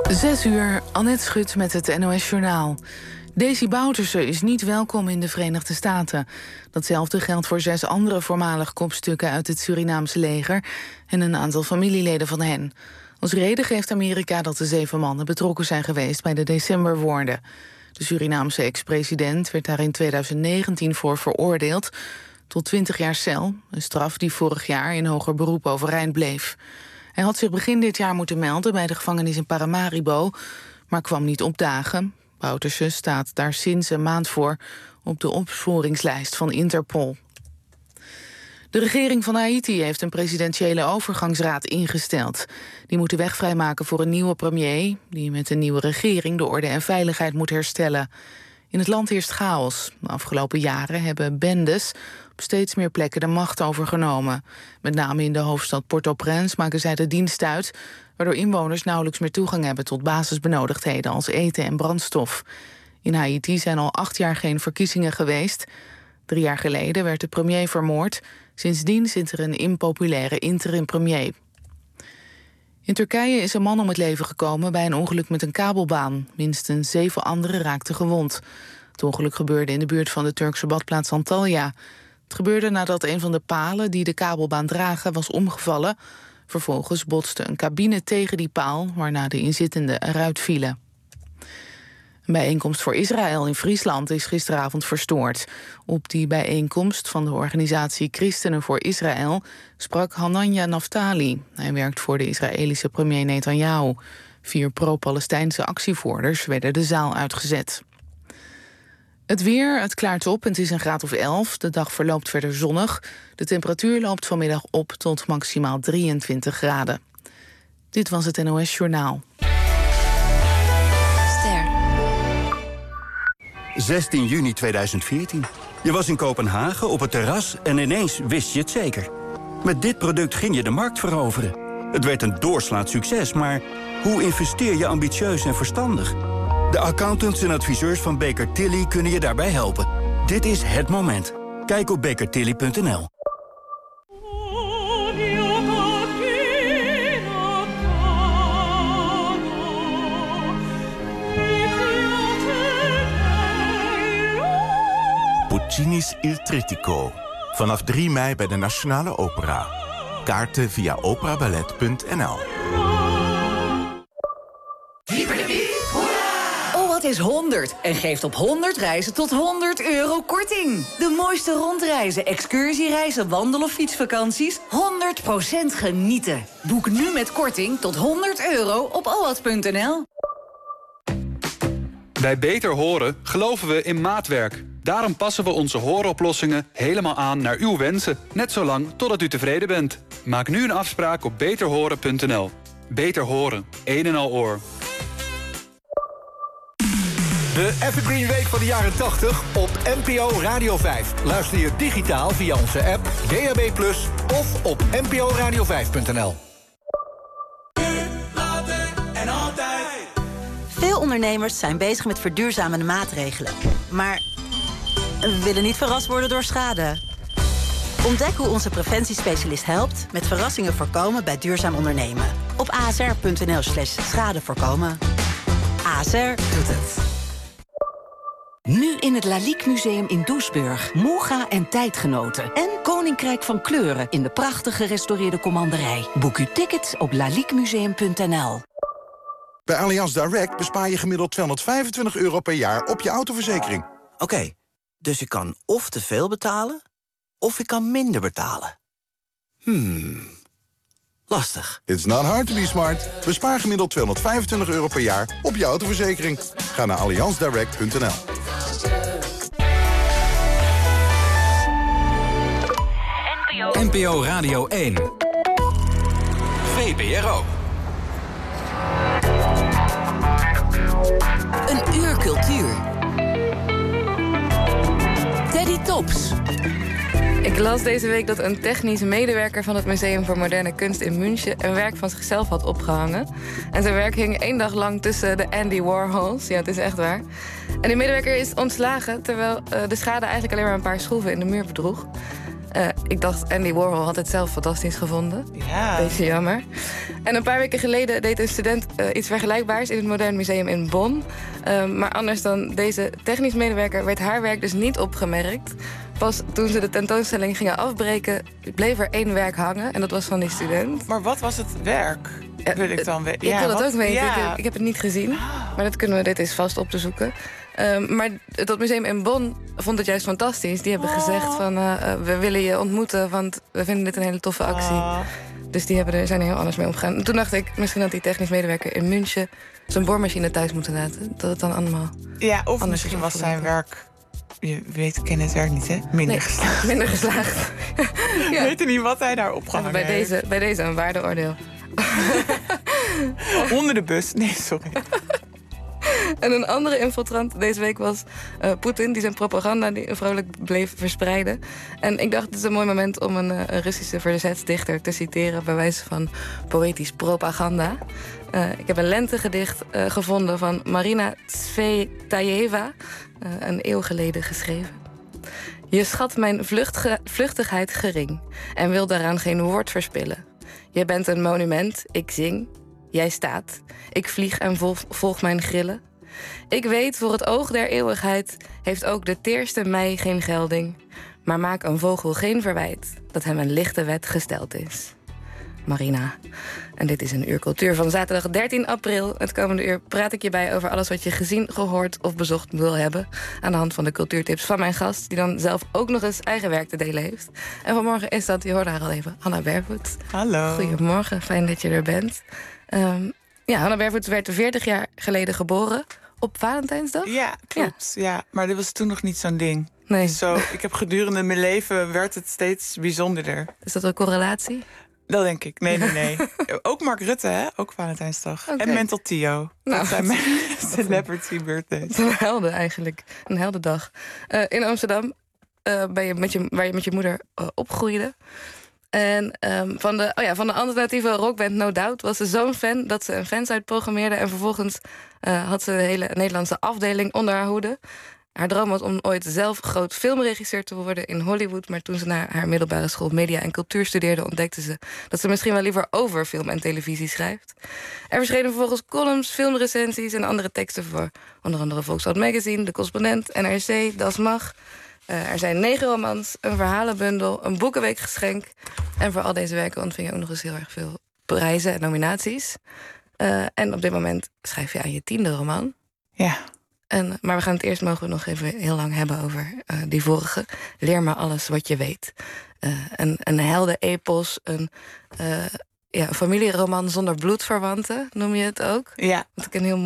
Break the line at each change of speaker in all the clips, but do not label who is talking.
6:00, Annette Schut met het NOS-journaal. Desi Bouterse is niet welkom in de Verenigde Staten. Datzelfde geldt voor 6 andere voormalig kopstukken uit het Surinaamse leger en een aantal familieleden van hen. Als reden geeft Amerika dat de 7 mannen betrokken zijn geweest bij de decemberwoorden. De Surinaamse ex-president werd daar in 2019 voor veroordeeld tot 20 jaar cel, een straf die vorig jaar in hoger beroep overeind bleef. Hij had zich begin dit jaar moeten melden bij de gevangenis in Paramaribo, maar kwam niet opdagen. Bouterse staat daar sinds een maand voor op de opsporingslijst van Interpol. De regering van Haiti heeft een presidentiële overgangsraad ingesteld. Die moet de weg vrijmaken voor een nieuwe premier die met een nieuwe regering de orde en veiligheid moet herstellen. In het land heerst chaos. De afgelopen jaren hebben bendes op steeds meer plekken de macht overgenomen. Met name in de hoofdstad Port-au-Prince maken zij de dienst uit, waardoor inwoners nauwelijks meer toegang hebben tot basisbenodigdheden als eten en brandstof. In Haiti zijn al 8 jaar geen verkiezingen geweest. 3 jaar geleden werd de premier vermoord. Sindsdien zit er een impopulaire interim-premier. In Turkije is een man om het leven gekomen bij een ongeluk met een kabelbaan. Minstens 7 anderen raakten gewond. Het ongeluk gebeurde in de buurt van de Turkse badplaats Antalya. Het gebeurde nadat een van de palen die de kabelbaan dragen was omgevallen. Vervolgens botste een cabine tegen die paal, waarna de inzittenden eruit vielen. Een bijeenkomst voor Israël in Friesland is gisteravond verstoord. Op die bijeenkomst van de organisatie Christenen voor Israël sprak Hanania Naftali. Hij werkt voor de Israëlische premier Netanyahu. 4 pro-Palestijnse actievoerders werden de zaal uitgezet. Het weer, het klaart op en het is een graad of 11. De dag verloopt verder zonnig. De temperatuur loopt vanmiddag op tot maximaal 23 graden. Dit was het NOS Journaal.
16 juni 2014. Je was in Kopenhagen op het terras en ineens wist je het zeker. Met dit product ging je de markt veroveren. Het werd een doorslaand succes, maar hoe investeer je ambitieus en verstandig? De accountants en adviseurs van Baker Tilly kunnen je daarbij helpen. Dit is het moment. Kijk op bakertilly.nl.
Puccini's Il Trittico. Vanaf 3 mei bij de Nationale Opera. Kaarten via operaballet.nl.
Wat is 100 en geeft op 100 reizen tot €100 korting. De mooiste rondreizen, excursiereizen, wandel- of fietsvakanties. 100% genieten. Boek nu met korting tot €100 op oad.nl.
Bij Beter Horen geloven we in maatwerk. Daarom passen we onze hooroplossingen helemaal aan naar uw wensen. Net zolang totdat u tevreden bent. Maak nu een afspraak op beterhoren.nl. Beter Horen, een en al oor.
De Evergreen Week van de jaren 80 op NPO Radio 5. Luister je digitaal via onze app, DAB+, of op nporadio5.nl.
Veel ondernemers zijn bezig met verduurzamende maatregelen. Maar we willen niet verrast worden door schade. Ontdek hoe onze preventiespecialist helpt met verrassingen voorkomen bij duurzaam ondernemen. Op asr.nl/schade voorkomen. ASR doet het.
Nu in het Lalique Museum in Doesburg. Moga en tijdgenoten. En Koninkrijk van Kleuren in de prachtig gerestaureerde commanderij. Boek uw tickets op laliquemuseum.nl.
Bij Allianz Direct bespaar je gemiddeld €225 per jaar op je autoverzekering.
Oké, dus ik kan of te veel betalen, of ik kan minder betalen. Lastig.
It's not hard to be smart. Bespaar gemiddeld €225 per jaar op je autoverzekering. Ga naar allianzdirect.nl.
NPO Radio 1. VPRO.
Een uur cultuur. Teddy Tops.
Ik las deze week dat een technisch medewerker van het Museum voor Moderne Kunst in München een werk van zichzelf had opgehangen. En zijn werk hing 1 dag lang tussen de Andy Warhols. Ja, het is echt waar. En die medewerker is ontslagen, terwijl de schade eigenlijk alleen maar een paar schroeven in de muur bedroeg. Ik dacht, Andy Warhol had het zelf fantastisch gevonden.
Ja.
Beetje jammer. En een paar weken geleden deed een student iets vergelijkbaars in het Modern Museum in Bonn. Maar anders dan deze technisch medewerker werd haar werk dus niet opgemerkt. Pas toen ze de tentoonstelling gingen afbreken, bleef er 1 werk hangen. En dat was van die student.
Maar wat was het werk? Wil ik dan weten.
Ik wil het
wat?
ook weten.
Ja.
Ik heb het niet gezien. Maar dit is vast op te zoeken. Maar dat museum in Bonn vond het juist fantastisch. Die hebben gezegd van, we willen je ontmoeten, want we vinden dit een hele toffe actie. Dus die zijn er heel anders mee omgegaan. En toen dacht ik, misschien had die technisch medewerker in München zijn boormachine thuis moeten laten. Dat het dan allemaal...
Ja, of misschien was zijn werk... Je weet, ik ken het werk niet, hè? Minder geslaagd.
Minder geslaagd.
Ja. Weet je niet wat hij daar opgehangen heeft?
Bij deze een waardeoordeel.
Onder de bus. Nee, sorry.
En een andere infiltrant deze week was Poetin, die zijn propaganda die vrolijk bleef verspreiden. En ik dacht, het is een mooi moment om een Russische verzetsdichter te citeren bij wijze van poëtisch propaganda. Ik heb een lentegedicht gevonden van Marina Tsvetajeva, een eeuw geleden geschreven. Je schat mijn vluchtigheid gering en wil daaraan geen woord verspillen. Je bent een monument, ik zing, jij staat. Ik vlieg en volg mijn grillen. Ik weet, voor het oog der eeuwigheid heeft ook de teerste mei geen gelding. Maar maak een vogel geen verwijt dat hem een lichte wet gesteld is. Marina. En dit is een uur cultuur van zaterdag 13 april. Het komende uur praat ik je bij over alles wat je gezien, gehoord of bezocht wil hebben. Aan de hand van de cultuurtips van mijn gast, die dan zelf ook nog eens eigen werk te delen heeft. En vanmorgen is dat, je hoorde haar al even, Hanna Bervoets.
Hallo.
Goedemorgen, fijn dat je er bent. Hanna Bervoets werd 40 jaar geleden geboren op Valentijnsdag.
Ja, klopt. Ja, maar dit was toen nog niet zo'n ding.
Nee.
Ik heb gedurende mijn leven werd het steeds bijzonderder.
Is dat een correlatie?
Dat denk ik. Nee. Ook Mark Rutte, hè? Ook Valentijnsdag. Okay. En Mental Theo. Dat zijn mijn celebrity birthdays.
Een helden eigenlijk. Een heldendag. In Amsterdam, waar je met je moeder opgroeide. En van de alternatieve rockband No Doubt was ze zo'n fan dat ze een fansite programmeerde. En vervolgens had ze de hele Nederlandse afdeling onder haar hoede. Haar droom was om ooit zelf groot filmregisseur te worden in Hollywood. Maar toen ze naar haar middelbare school media en cultuur studeerde, ontdekte ze dat ze misschien wel liever over film en televisie schrijft. Er verschenen vervolgens columns, filmrecensies en andere teksten voor onder andere Volkskrant Magazine, De Correspondent, NRC, Das Mag. Er zijn 9 romans, een verhalenbundel, een boekenweekgeschenk. En voor al deze werken ontving je ook nog eens heel erg veel prijzen en nominaties. En op dit moment schrijf je aan je 10e roman.
Ja.
Maar we gaan het eerst mogen we nog even heel lang hebben over die vorige. Leer maar alles wat je weet. Een heldenepos, een familieroman zonder bloedverwanten, noem je het ook.
Ja.
Wat ik een heel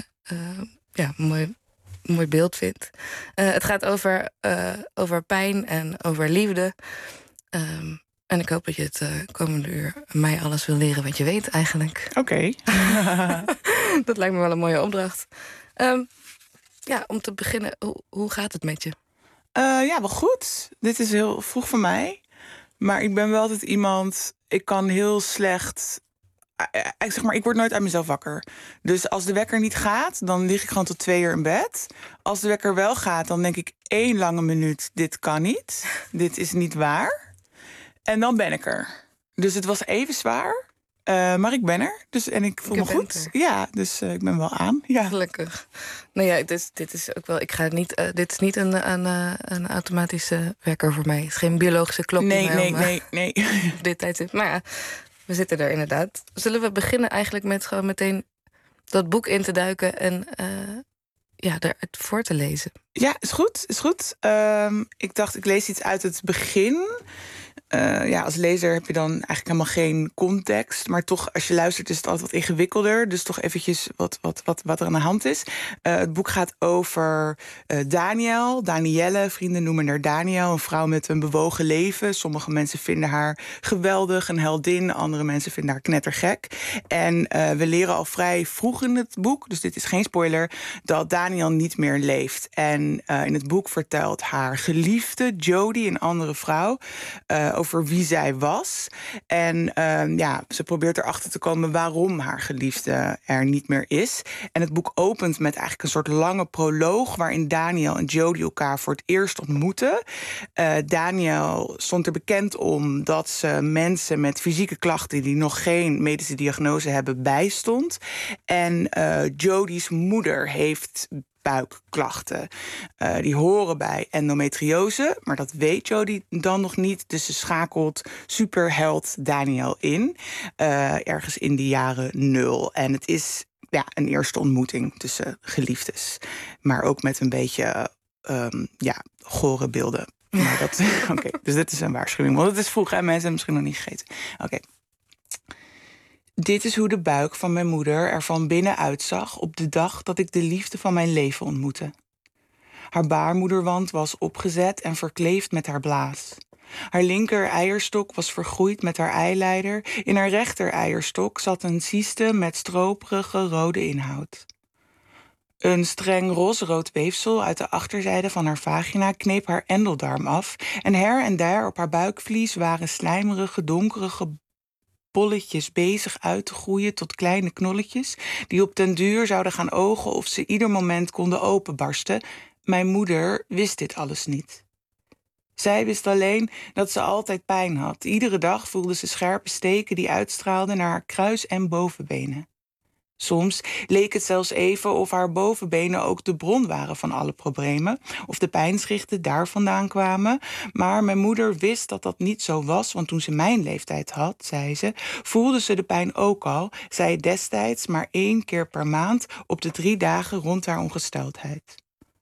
mooi beeld vind. Het gaat over pijn en over liefde. En ik hoop dat je het komende uur mij alles wil leren wat je weet eigenlijk.
Oké.
Dat lijkt me wel een mooie opdracht. Om te beginnen, hoe gaat het met je?
Wel goed. Dit is heel vroeg voor mij. Maar ik ben wel altijd iemand... Ik kan heel slecht... ik word nooit uit mezelf wakker. Dus als de wekker niet gaat, dan lig ik gewoon tot 2 uur in bed. Als de wekker wel gaat, dan denk ik 1 lange minuut... dit kan niet, dit is niet waar. En dan ben ik er. Dus het was even zwaar... maar ik ben er, en ik voel me goed. Ja, dus ik ben wel aan. Ja.
Gelukkig. Nou ja, dit is ook wel... dit is niet een automatische wekker voor mij. Het is geen biologische klok.
Nee.
Dit tijdstip. Maar ja, we zitten er inderdaad. Zullen we beginnen eigenlijk met gewoon meteen dat boek in te duiken en eruit voor te lezen?
Ja, is goed. Ik dacht, ik lees iets uit het begin... als lezer heb je dan eigenlijk helemaal geen context. Maar toch, als je luistert, is het altijd wat ingewikkelder. Dus toch eventjes wat er aan de hand is. Het boek gaat over Danielle. Vrienden noemen haar Daniel. Een vrouw met een bewogen leven. Sommige mensen vinden haar geweldig, een heldin. Andere mensen vinden haar knettergek. En we leren al vrij vroeg in het boek, dus dit is geen spoiler, dat Daniel niet meer leeft. En in het boek vertelt haar geliefde, Jodie, een andere vrouw... over wie zij was. En ze probeert erachter te komen waarom haar geliefde er niet meer is. En het boek opent met eigenlijk een soort lange proloog waarin Daniel en Jodie elkaar voor het eerst ontmoeten. Daniel stond er bekend om dat ze mensen met fysieke klachten die nog geen medische diagnose hebben bijstond. En Jodie's moeder heeft buikklachten. Die horen bij endometriose, maar dat weet Jodie dan nog niet. Dus ze schakelt superheld Daniel in, ergens in de jaren 0. En het is een eerste ontmoeting tussen geliefdes. Maar ook met een beetje gore beelden. Maar Oké, dus dit is een waarschuwing. Want het is vroeg en mensen hebben misschien nog niet gegeten. Oké. Dit is hoe de buik van mijn moeder er van binnen uitzag op de dag dat ik de liefde van mijn leven ontmoette. Haar baarmoederwand was opgezet en verkleefd met haar blaas. Haar linker eierstok was vergroeid met haar eileider. In haar rechter eierstok zat een cyste met stroperige rode inhoud. Een streng rozerood weefsel uit de achterzijde van haar vagina kneep haar endeldarm af en her en der op haar buikvlies waren slijmerige, donkerige bolletjes bezig uit te groeien tot kleine knolletjes die op den duur zouden gaan ogen of ze ieder moment konden openbarsten. Mijn moeder wist dit alles niet. Zij wist alleen dat ze altijd pijn had. Iedere dag voelde ze scherpe steken die uitstraalden naar haar kruis- en bovenbenen. Soms leek het zelfs even of haar bovenbenen ook de bron waren van alle problemen, of de pijnschichten daar vandaan kwamen. Maar mijn moeder wist dat dat niet zo was, want toen ze mijn leeftijd had, zei ze, voelde ze de pijn ook al, zij destijds maar 1 keer per maand op de 3 dagen rond haar ongesteldheid.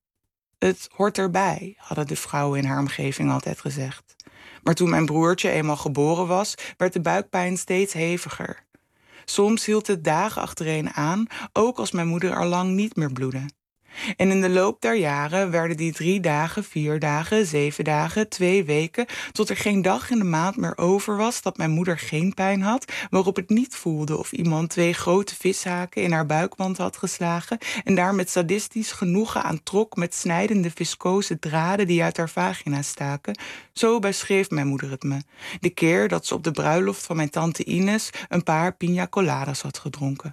Het hoort erbij, hadden de vrouwen in haar omgeving altijd gezegd. Maar toen mijn broertje eenmaal geboren was, werd de buikpijn steeds heviger. Soms hield het dagen achtereen aan, ook als mijn moeder al lang niet meer bloedde. En in de loop der jaren werden die 3 dagen, 4 dagen, 7 dagen, 2 weken, tot er geen dag in de maand meer over was dat mijn moeder geen pijn had, waarop het niet voelde of iemand 2 grote vishaken in haar buikwand had geslagen en daar met sadistisch genoegen aan trok met snijdende viscose draden die uit haar vagina staken. Zo beschreef mijn moeder het me. De keer dat ze op de bruiloft van mijn tante Ines een paar piña coladas had gedronken.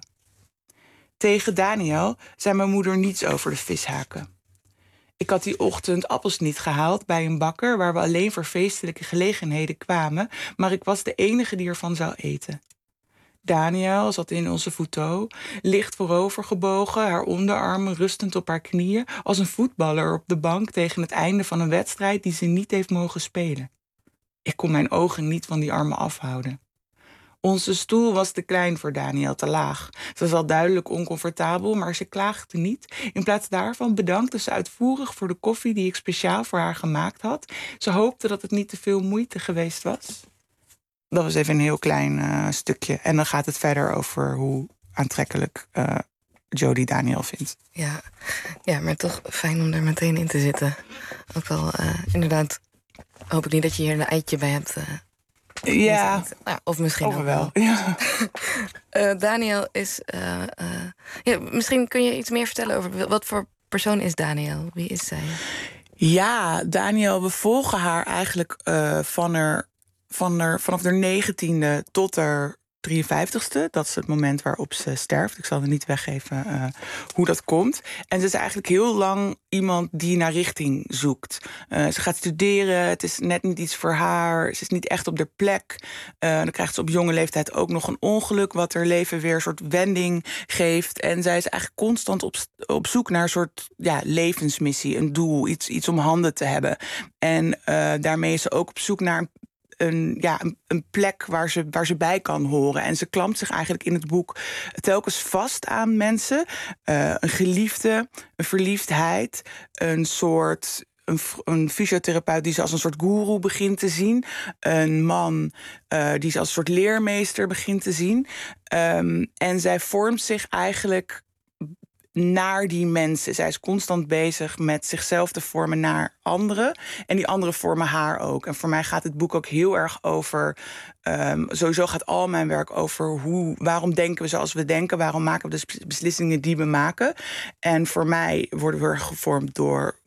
Tegen Daniel zei mijn moeder niets over de vishaken. Ik had die ochtend appels niet gehaald bij een bakker waar we alleen voor feestelijke gelegenheden kwamen, maar ik was de enige die ervan zou eten. Daniel zat in onze fauteuil, licht voorovergebogen, haar onderarmen rustend op haar knieën, als een voetballer op de bank tegen het einde van een wedstrijd die ze niet heeft mogen spelen. Ik kon mijn ogen niet van die armen afhouden. Onze stoel was te klein voor Daniel, te laag. Ze was al duidelijk oncomfortabel, maar ze klaagde niet. In plaats daarvan bedankte ze uitvoerig voor de koffie die ik speciaal voor haar gemaakt had. Ze hoopte dat het niet te veel moeite geweest was. Dat was even een heel klein stukje. En dan gaat het verder over hoe aantrekkelijk Jodie Daniel vindt.
Ja, maar toch fijn om er meteen in te zitten. Ook al inderdaad hoop ik niet dat je hier een eitje bij hebt.
Ja.
Of misschien ook
wel.
Ja. Daniel is... misschien kun je iets meer vertellen over wat voor persoon is Daniel? Wie is zij?
Ja, Daniel, we volgen haar eigenlijk vanaf haar 19e tot haar 53ste. Dat is het moment waarop ze sterft. Ik zal er niet weggeven hoe dat komt. En ze is eigenlijk heel lang iemand die naar richting zoekt. Ze gaat studeren, het is net niet iets voor haar. Ze is niet echt op haar plek. Dan krijgt ze op jonge leeftijd ook nog een ongeluk, wat haar leven weer een soort wending geeft. En zij is eigenlijk constant op zoek naar een soort levensmissie, een doel, iets om handen te hebben. En daarmee is ze ook op zoek naar een plek waar ze bij kan horen. En ze klampt zich eigenlijk in het boek telkens vast aan mensen. Een geliefde, een verliefdheid, een fysiotherapeut die ze als een soort goeroe begint te zien. Een man die ze als een soort leermeester begint te zien. En zij vormt zich eigenlijk naar die mensen. Zij is constant bezig met zichzelf te vormen naar anderen. En die anderen vormen haar ook. En voor mij gaat het boek ook heel erg over... sowieso gaat al mijn werk over waarom denken we zoals we denken. Waarom maken we de beslissingen die we maken. En voor mij worden we gevormd door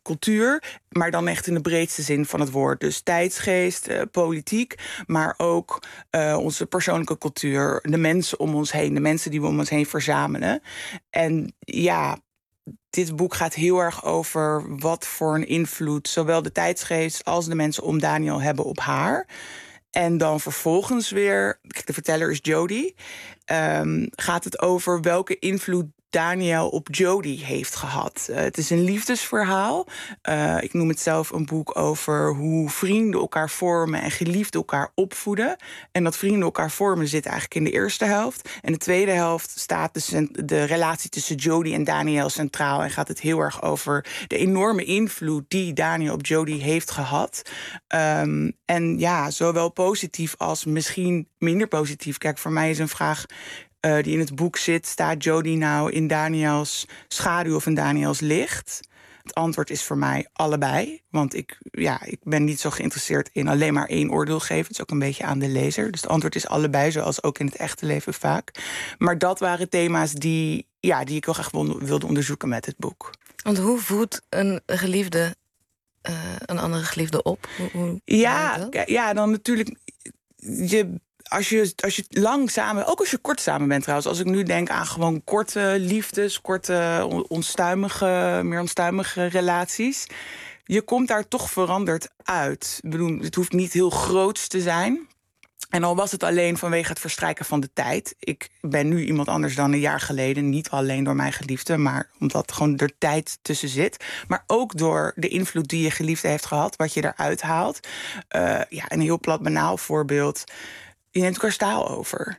cultuur, maar dan echt in de breedste zin van het woord. Dus tijdsgeest, politiek, maar ook onze persoonlijke cultuur, de mensen om ons heen, de mensen die we om ons heen verzamelen. En ja, dit boek gaat heel erg over wat voor een invloed zowel de tijdsgeest als de mensen om Daniel hebben op haar. En dan vervolgens weer, de verteller is Jodie, gaat het over welke invloed Daniel op Jodie heeft gehad. Het is een liefdesverhaal. Ik noem het zelf een boek over hoe vrienden elkaar vormen en geliefden elkaar opvoeden. En dat vrienden elkaar vormen zit eigenlijk in de eerste helft. En de tweede helft staat de relatie tussen Jodie en Daniel centraal. En gaat het heel erg over de enorme invloed die Daniel op Jodie heeft gehad. En ja, zowel positief als misschien minder positief. Kijk, voor mij is een vraag die in het boek zit: staat Jodie nou in Daniels schaduw of in Daniels licht? Het antwoord is voor mij allebei. Want ik ben niet zo geïnteresseerd in alleen maar één oordeel geven. Het is ook een beetje aan de lezer. Dus het antwoord is allebei, zoals ook in het echte leven vaak. Maar dat waren thema's die ik heel graag wilde onderzoeken met het boek.
Want hoe voedt een geliefde een andere geliefde op? Hoe
dan natuurlijk Als je lang samen, ook als je kort samen bent trouwens. Als ik nu denk aan gewoon korte liefdes, korte meer onstuimige relaties. Je komt daar toch veranderd uit. Ik bedoel, het hoeft niet heel groots te zijn. En al was het alleen vanwege het verstrijken van de tijd. Ik ben nu iemand anders dan een jaar geleden. Niet alleen door mijn geliefde, maar omdat gewoon er tijd tussen zit. Maar ook door de invloed die je geliefde heeft gehad. Wat je eruit haalt. Een heel plat banaal voorbeeld. Je neemt elkaar staal over.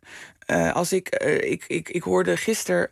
Ik hoorde gisteren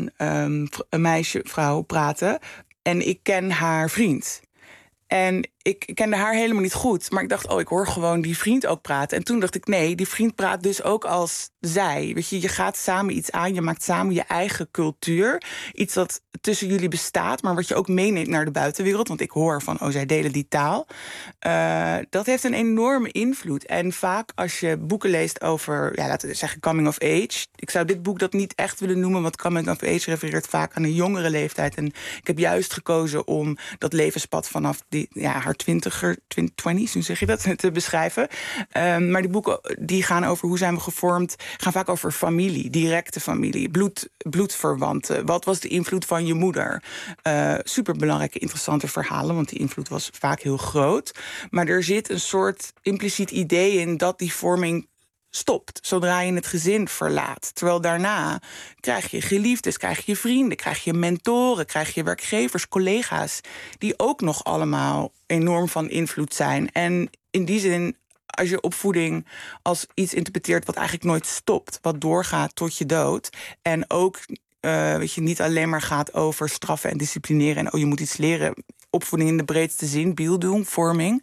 een vrouw praten. En ik ken haar vriend. En ik kende haar helemaal niet goed. Maar ik dacht, ik hoor gewoon die vriend ook praten. En toen dacht ik, nee, die vriend praat dus ook als zij. Weet je gaat samen iets aan. Je maakt samen je eigen cultuur. Iets dat tussen jullie bestaat, maar wat je ook meeneemt naar de buitenwereld. Want ik hoor van, zij delen die taal. Dat heeft een enorme invloed. En vaak als je boeken leest over, laten we zeggen, coming of age. Ik zou dit boek dat niet echt willen noemen, want coming of age refereert vaak aan een jongere leeftijd. En ik heb juist gekozen om dat levenspad vanaf haar 20's, hoe zeg je dat, te beschrijven. Maar die boeken die gaan over hoe zijn we gevormd, gaan vaak over familie, directe familie, bloedverwanten. Wat was de invloed van je moeder? Superbelangrijke, interessante verhalen, want die invloed was vaak heel groot. Maar er zit een soort impliciet idee in dat die vorming stopt zodra je het gezin verlaat. Terwijl daarna krijg je geliefdes, krijg je vrienden, krijg je mentoren, krijg je werkgevers, collega's, die ook nog allemaal enorm van invloed zijn. En in die zin, als je opvoeding als iets interpreteert wat eigenlijk nooit stopt, wat doorgaat tot je dood, en ook niet alleen maar gaat over straffen en disciplineren en je moet iets leren. Opvoeding in de breedste zin, beelddoen, vorming.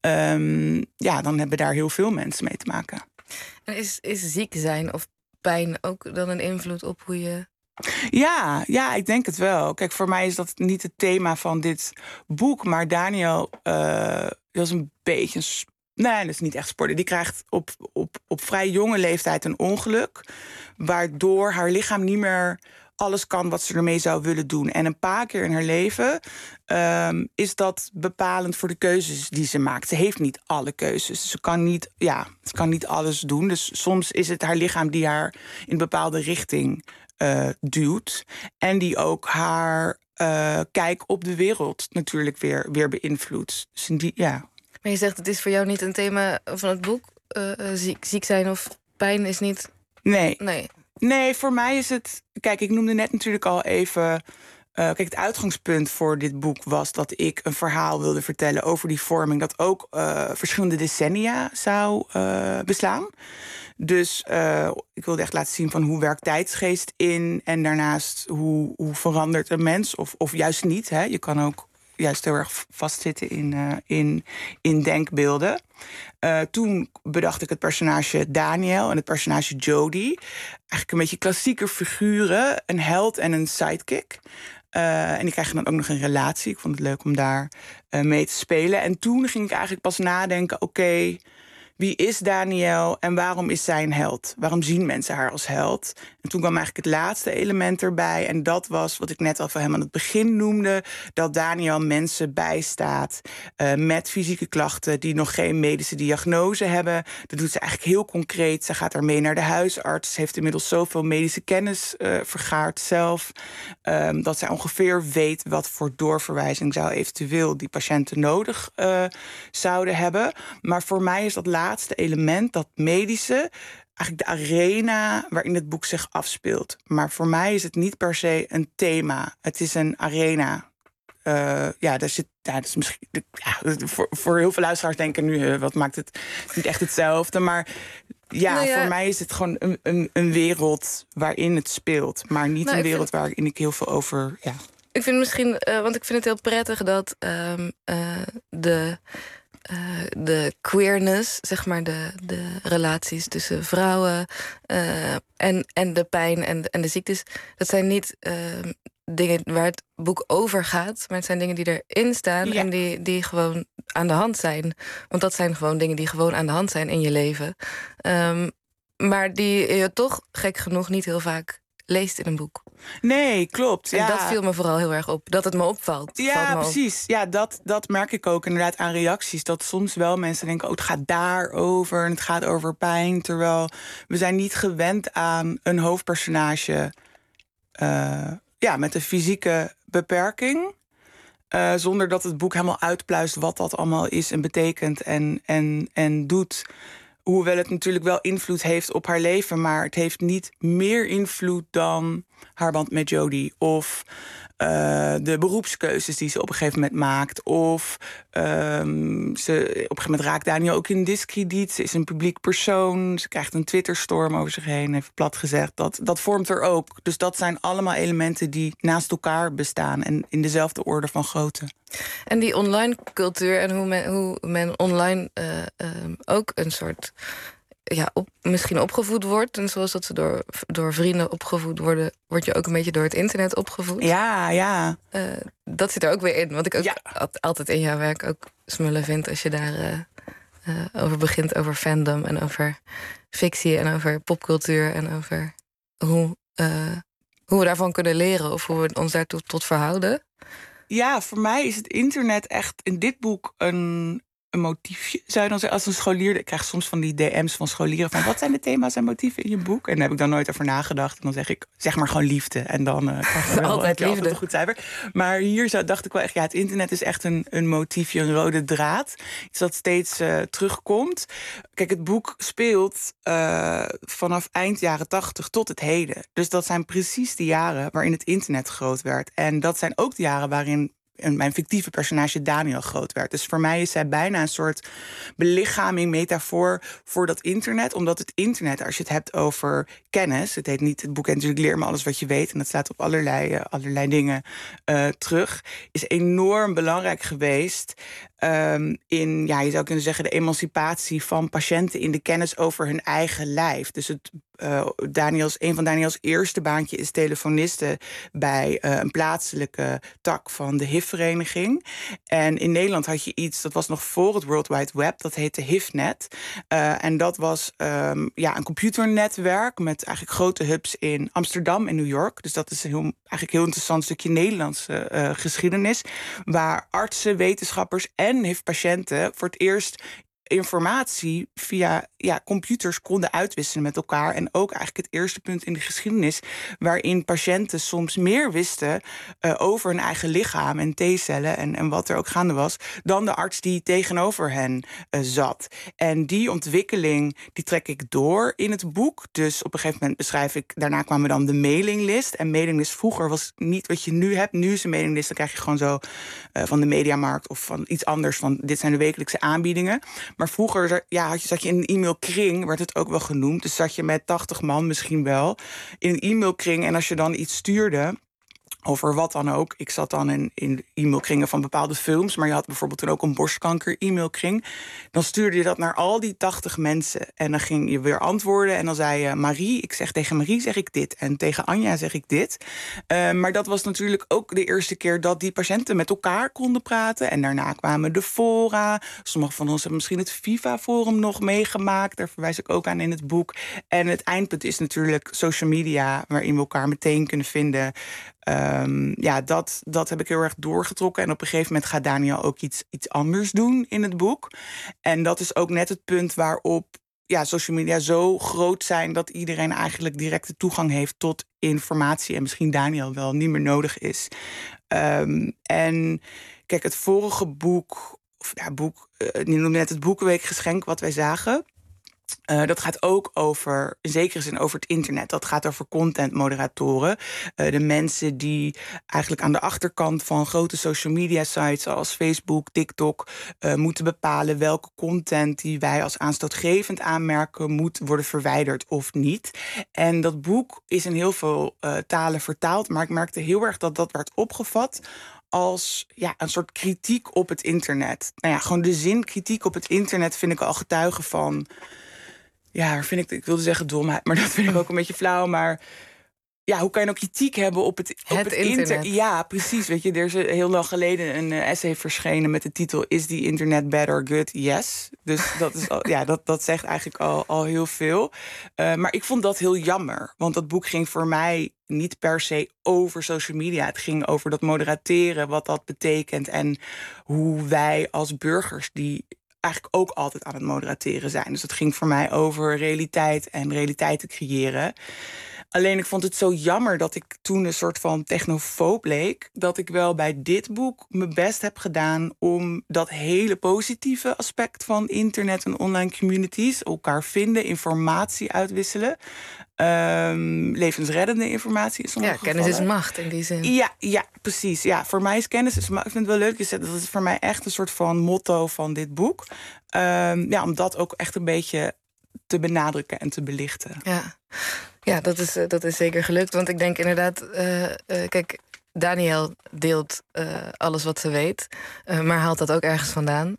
Dan hebben daar heel veel mensen mee te maken.
En is ziek zijn of pijn ook dan een invloed op hoe je...
Ja, ik denk het wel. Kijk, voor mij is dat niet het thema van dit boek. Maar Daniel was een beetje... Nee, dat is niet echt sporten. Die krijgt op vrij jonge leeftijd een ongeluk, waardoor haar lichaam niet meer alles kan wat ze ermee zou willen doen. En een paar keer in haar leven is dat bepalend voor de keuzes die ze maakt. Ze heeft niet alle keuzes. Ze kan niet alles doen. Dus soms is het haar lichaam die haar in een bepaalde richting duwt. En die ook haar kijk op de wereld natuurlijk weer beïnvloedt. Dus
Maar je zegt, het is voor jou niet een thema van het boek. Ziek zijn of pijn is niet...
Nee, voor mij is het... Kijk, ik noemde net natuurlijk al even... het uitgangspunt voor dit boek was dat ik een verhaal wilde vertellen over die vorming, dat ook verschillende decennia zou beslaan. Dus ik wilde echt laten zien van hoe werkt tijdsgeest in, en daarnaast hoe verandert een mens, of juist niet. Hè? Je kan ook juist heel erg vastzitten in denkbeelden. Toen bedacht ik het personage Daniel en het personage Jodie. Eigenlijk een beetje klassieke figuren, een held en een sidekick. En die krijgen dan ook nog een relatie. Ik vond het leuk om daar mee te spelen. En toen ging ik eigenlijk pas nadenken, oké, wie is Danielle en waarom is zij een held? Waarom zien mensen haar als held? En toen kwam eigenlijk het laatste element erbij. En dat was wat ik net al voor hem aan het begin noemde. Dat Danielle mensen bijstaat met fysieke klachten die nog geen medische diagnose hebben. Dat doet ze eigenlijk heel concreet. Ze gaat ermee naar de huisarts. Ze heeft inmiddels zoveel medische kennis vergaard zelf. Dat zij ongeveer weet wat voor doorverwijzing zou eventueel die patiënten nodig zouden hebben. Maar voor mij is dat laatste element, dat medische, eigenlijk de arena waarin het boek zich afspeelt. Maar voor mij is het niet per se een thema. Het is een arena. Daar zit, dat is misschien, voor heel veel luisteraars denken nu, wat maakt het niet echt hetzelfde. Maar voor mij is het gewoon een wereld waarin het speelt. Maar niet een wereld waarin ik heel veel over... Ja.
Ik vind misschien, want ik vind het heel prettig dat de queerness, zeg maar de relaties tussen vrouwen en de pijn en de ziektes, dat zijn niet dingen waar het boek over gaat, maar het zijn dingen die erin staan en die gewoon aan de hand zijn. Want dat zijn gewoon dingen die gewoon aan de hand zijn in je leven. Maar die je toch, gek genoeg, niet heel vaak leest in een boek.
Nee, klopt.
En dat viel me vooral heel erg op. Dat het me opvalt.
Ja, precies. Ja, dat merk ik ook inderdaad aan reacties. Dat soms wel mensen denken, het gaat daarover en het gaat over pijn. Terwijl we zijn niet gewend aan een hoofdpersonage met een fysieke beperking. Zonder dat het boek helemaal uitpluist wat dat allemaal is en betekent en doet. Hoewel het natuurlijk wel invloed heeft op haar leven, maar het heeft niet meer invloed dan haar band met Jodie. Of de beroepskeuzes die ze op een gegeven moment maakt. Of op een gegeven moment raakt Daniel ook in diskrediet. Ze is een publiek persoon. Ze krijgt een Twitterstorm over zich heen, even plat gezegd. Dat vormt er ook. Dus dat zijn allemaal elementen die naast elkaar bestaan en in dezelfde orde van grootte.
En die online cultuur en hoe men online ook een soort misschien opgevoed wordt. En zoals dat ze door vrienden opgevoed worden, word je ook een beetje door het internet opgevoed.
Ja.
Dat zit er ook weer in. Wat ik ook altijd in jouw werk ook smullen vind als je daar over begint, over fandom en over fictie en over popcultuur en over hoe we daarvan kunnen leren of hoe we ons daartoe tot verhouden.
Ja, voor mij is het internet echt in dit boek een motiefje. Zou je dan zeggen, als een scholier, ik krijg soms van die DM's van scholieren van wat zijn de thema's en motieven in je boek? En daar heb ik dan nooit over nagedacht. En dan zeg ik, zeg maar gewoon liefde. En dan krijg je wel
altijd liefde.
Altijd een goed cijfer. Maar hier dacht ik wel echt, het internet is echt een motiefje, een rode draad. Iets dat steeds terugkomt. Kijk, het boek speelt vanaf eind jaren 80 tot het heden. Dus dat zijn precies de jaren waarin het internet groot werd. En dat zijn ook de jaren waarin mijn fictieve personage Daniel groot werd. Dus voor mij is zij bijna een soort belichaming, metafoor voor dat internet. Omdat het internet, als je het hebt over kennis, het boek heet natuurlijk Leer me alles wat je weet, en dat staat op allerlei dingen terug, is enorm belangrijk geweest in, je zou kunnen zeggen, de emancipatie van patiënten in de kennis over hun eigen lijf. Dus een van Daniels eerste baantje is telefoniste bij een plaatselijke tak van de HIV-vereniging. En in Nederland had je iets, dat was nog voor het World Wide Web, dat heette HIV-net. En dat was een computernetwerk met eigenlijk grote hubs in Amsterdam en New York. Dus dat is eigenlijk heel interessant stukje Nederlandse geschiedenis, waar artsen, wetenschappers en HIV-patiënten voor het eerst informatie via computers konden uitwisselen met elkaar. En ook eigenlijk het eerste punt in de geschiedenis waarin patiënten soms meer wisten over hun eigen lichaam en T-cellen en wat er ook gaande was, dan de arts die tegenover hen zat. En die ontwikkeling die trek ik door in het boek. Dus op een gegeven moment beschrijf ik, daarna kwamen dan de mailinglist. En mailinglist vroeger was niet wat je nu hebt. Nu is een mailinglist, dan krijg je gewoon zo van de Mediamarkt of van iets anders, van dit zijn de wekelijkse aanbiedingen. Maar vroeger zat je in een e-mailkring, werd het ook wel genoemd. Dus zat je met 80 man misschien wel in een e-mailkring. En als je dan iets stuurde over wat dan ook. Ik zat dan in e-mailkringen van bepaalde films, maar je had bijvoorbeeld toen ook een borstkanker-e-mailkring. Dan stuurde je dat naar al die 80 mensen. En dan ging je weer antwoorden en dan zei je Marie, ik zeg tegen Marie zeg ik dit. En tegen Anja zeg ik dit. Maar dat was natuurlijk ook de eerste keer dat die patiënten met elkaar konden praten. En daarna kwamen de fora. Sommigen van ons hebben misschien het FIFA-forum nog meegemaakt. Daar verwijs ik ook aan in het boek. En het eindpunt is natuurlijk social media, waarin we elkaar meteen kunnen vinden. Dat heb ik heel erg doorgetrokken. En op een gegeven moment gaat Daniel ook iets anders doen in het boek. En dat is ook net het punt waarop social media zo groot zijn dat iedereen eigenlijk directe toegang heeft tot informatie. En misschien Daniel wel niet meer nodig is. En kijk, het vorige boek, die noemde net het Boekenweekgeschenk wat wij zagen. Dat gaat ook over, in zekere zin, over het internet. Dat gaat over contentmoderatoren. De mensen die eigenlijk aan de achterkant van grote social media sites zoals Facebook, TikTok moeten bepalen welke content die wij als aanstootgevend aanmerken moet worden verwijderd of niet. En dat boek is in heel veel talen vertaald, maar ik merkte heel erg dat werd opgevat als een soort kritiek op het internet. Nou ja, gewoon de zin kritiek op het internet vind ik al getuige van, ik wilde zeggen domheid, maar dat vind ik ook een beetje flauw. Maar hoe kan je nou kritiek hebben op het internet? Ja, precies. Weet je, er is heel lang geleden een essay verschenen met de titel Is the internet bad or good? Yes. Dus dat is dat zegt eigenlijk al heel veel. Maar ik vond dat heel jammer. Want dat boek ging voor mij niet per se over social media. Het ging over dat moderateren, wat dat betekent. En hoe wij als burgers die eigenlijk ook altijd aan het moderateren zijn. Dus het ging voor mij over realiteit en realiteiten creëren. Alleen ik vond het zo jammer dat ik toen een soort van technofoob leek, dat ik wel bij dit boek mijn best heb gedaan om dat hele positieve aspect van internet en online communities, elkaar vinden, informatie uitwisselen, levensreddende informatie in sommige gevallen.
Kennis is macht in die zin.
Ja, precies. Ja, voor mij is kennis is macht. Ik vind het wel leuk. Dat is voor mij echt een soort van motto van dit boek. Om dat ook echt een beetje te benadrukken en te belichten.
Ja, dat is zeker gelukt. Want ik denk inderdaad, kijk, Daniel deelt alles wat ze weet, maar haalt dat ook ergens vandaan.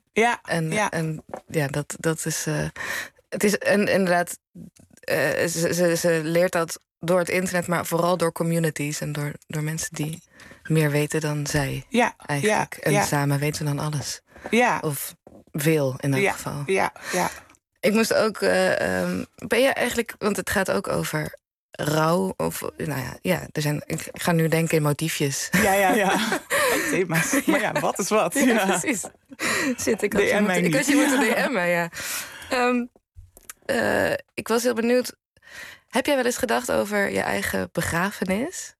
Dat is. Het is inderdaad, ze leert dat door het internet, maar vooral door communities en door mensen die meer weten dan zij. Eigenlijk. En samen weten we dan alles. Of veel in elk geval. Ik moest ook. Ben je eigenlijk, want het gaat ook over rouw. Of, er zijn. Ik ga nu denken in motiefjes.
Thema's. Maar wat is wat?
Ja, precies. Ik had je moeten DM'en, ik was heel benieuwd. Heb jij wel eens gedacht over je eigen begrafenis?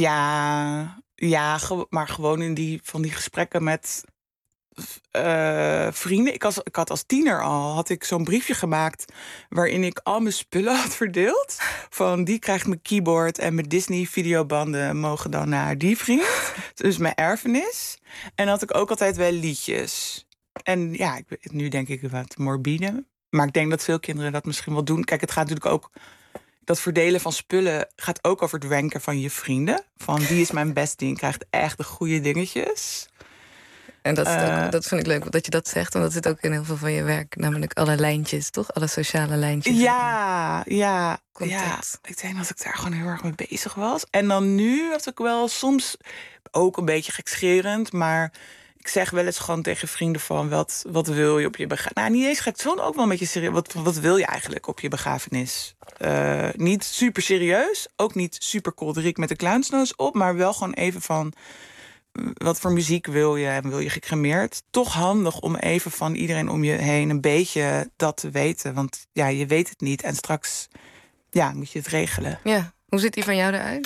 Maar gewoon in die gesprekken met vrienden. Ik had als tiener had ik zo'n briefje gemaakt waarin ik al mijn spullen had verdeeld. Van die krijgt mijn keyboard en mijn Disney videobanden mogen dan naar die vriend. Dus mijn erfenis. En had ik ook altijd wel liedjes. En nu denk ik wat morbide. Maar ik denk dat veel kinderen dat misschien wel doen. Kijk, het gaat natuurlijk ook, dat verdelen van spullen gaat ook over het ranken van je vrienden. Van die is mijn bestie en krijgt echt de goede dingetjes.
En dat vind ik leuk dat je dat zegt. Want dat zit ook in heel veel van je werk. Namelijk alle lijntjes, toch? Alle sociale lijntjes.
Ja. Ik denk dat ik daar gewoon heel erg mee bezig was. En dan nu had ik wel soms ook een beetje gekscherend. Maar ik zeg wel eens gewoon tegen vrienden van, wat wil je op je begrafenis? Nou, niet eens gek, zo'n ook wel een beetje serieus. Wat wil je eigenlijk op je begrafenis? Niet super serieus, ook niet super kolderiek met de clownsnose op, maar wel gewoon even van, wat voor muziek wil je en wil je gecremeerd? Toch handig om even van iedereen om je heen een beetje dat te weten. Want je weet het niet en straks moet je het regelen.
Ja, hoe ziet die van jou eruit?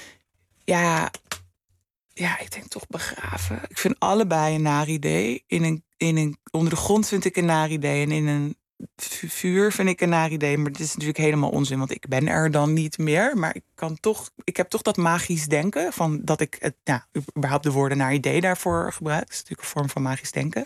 Ja, ik denk toch begraven. Ik vind allebei een naar idee. Onder de grond vind ik een naar idee. En in een vuur vind ik een naar idee. Maar het is natuurlijk helemaal onzin, want ik ben er dan niet meer. Maar ik heb toch dat magisch denken. Van dat ik überhaupt de woorden naar idee daarvoor gebruik. Dat is natuurlijk een vorm van magisch denken.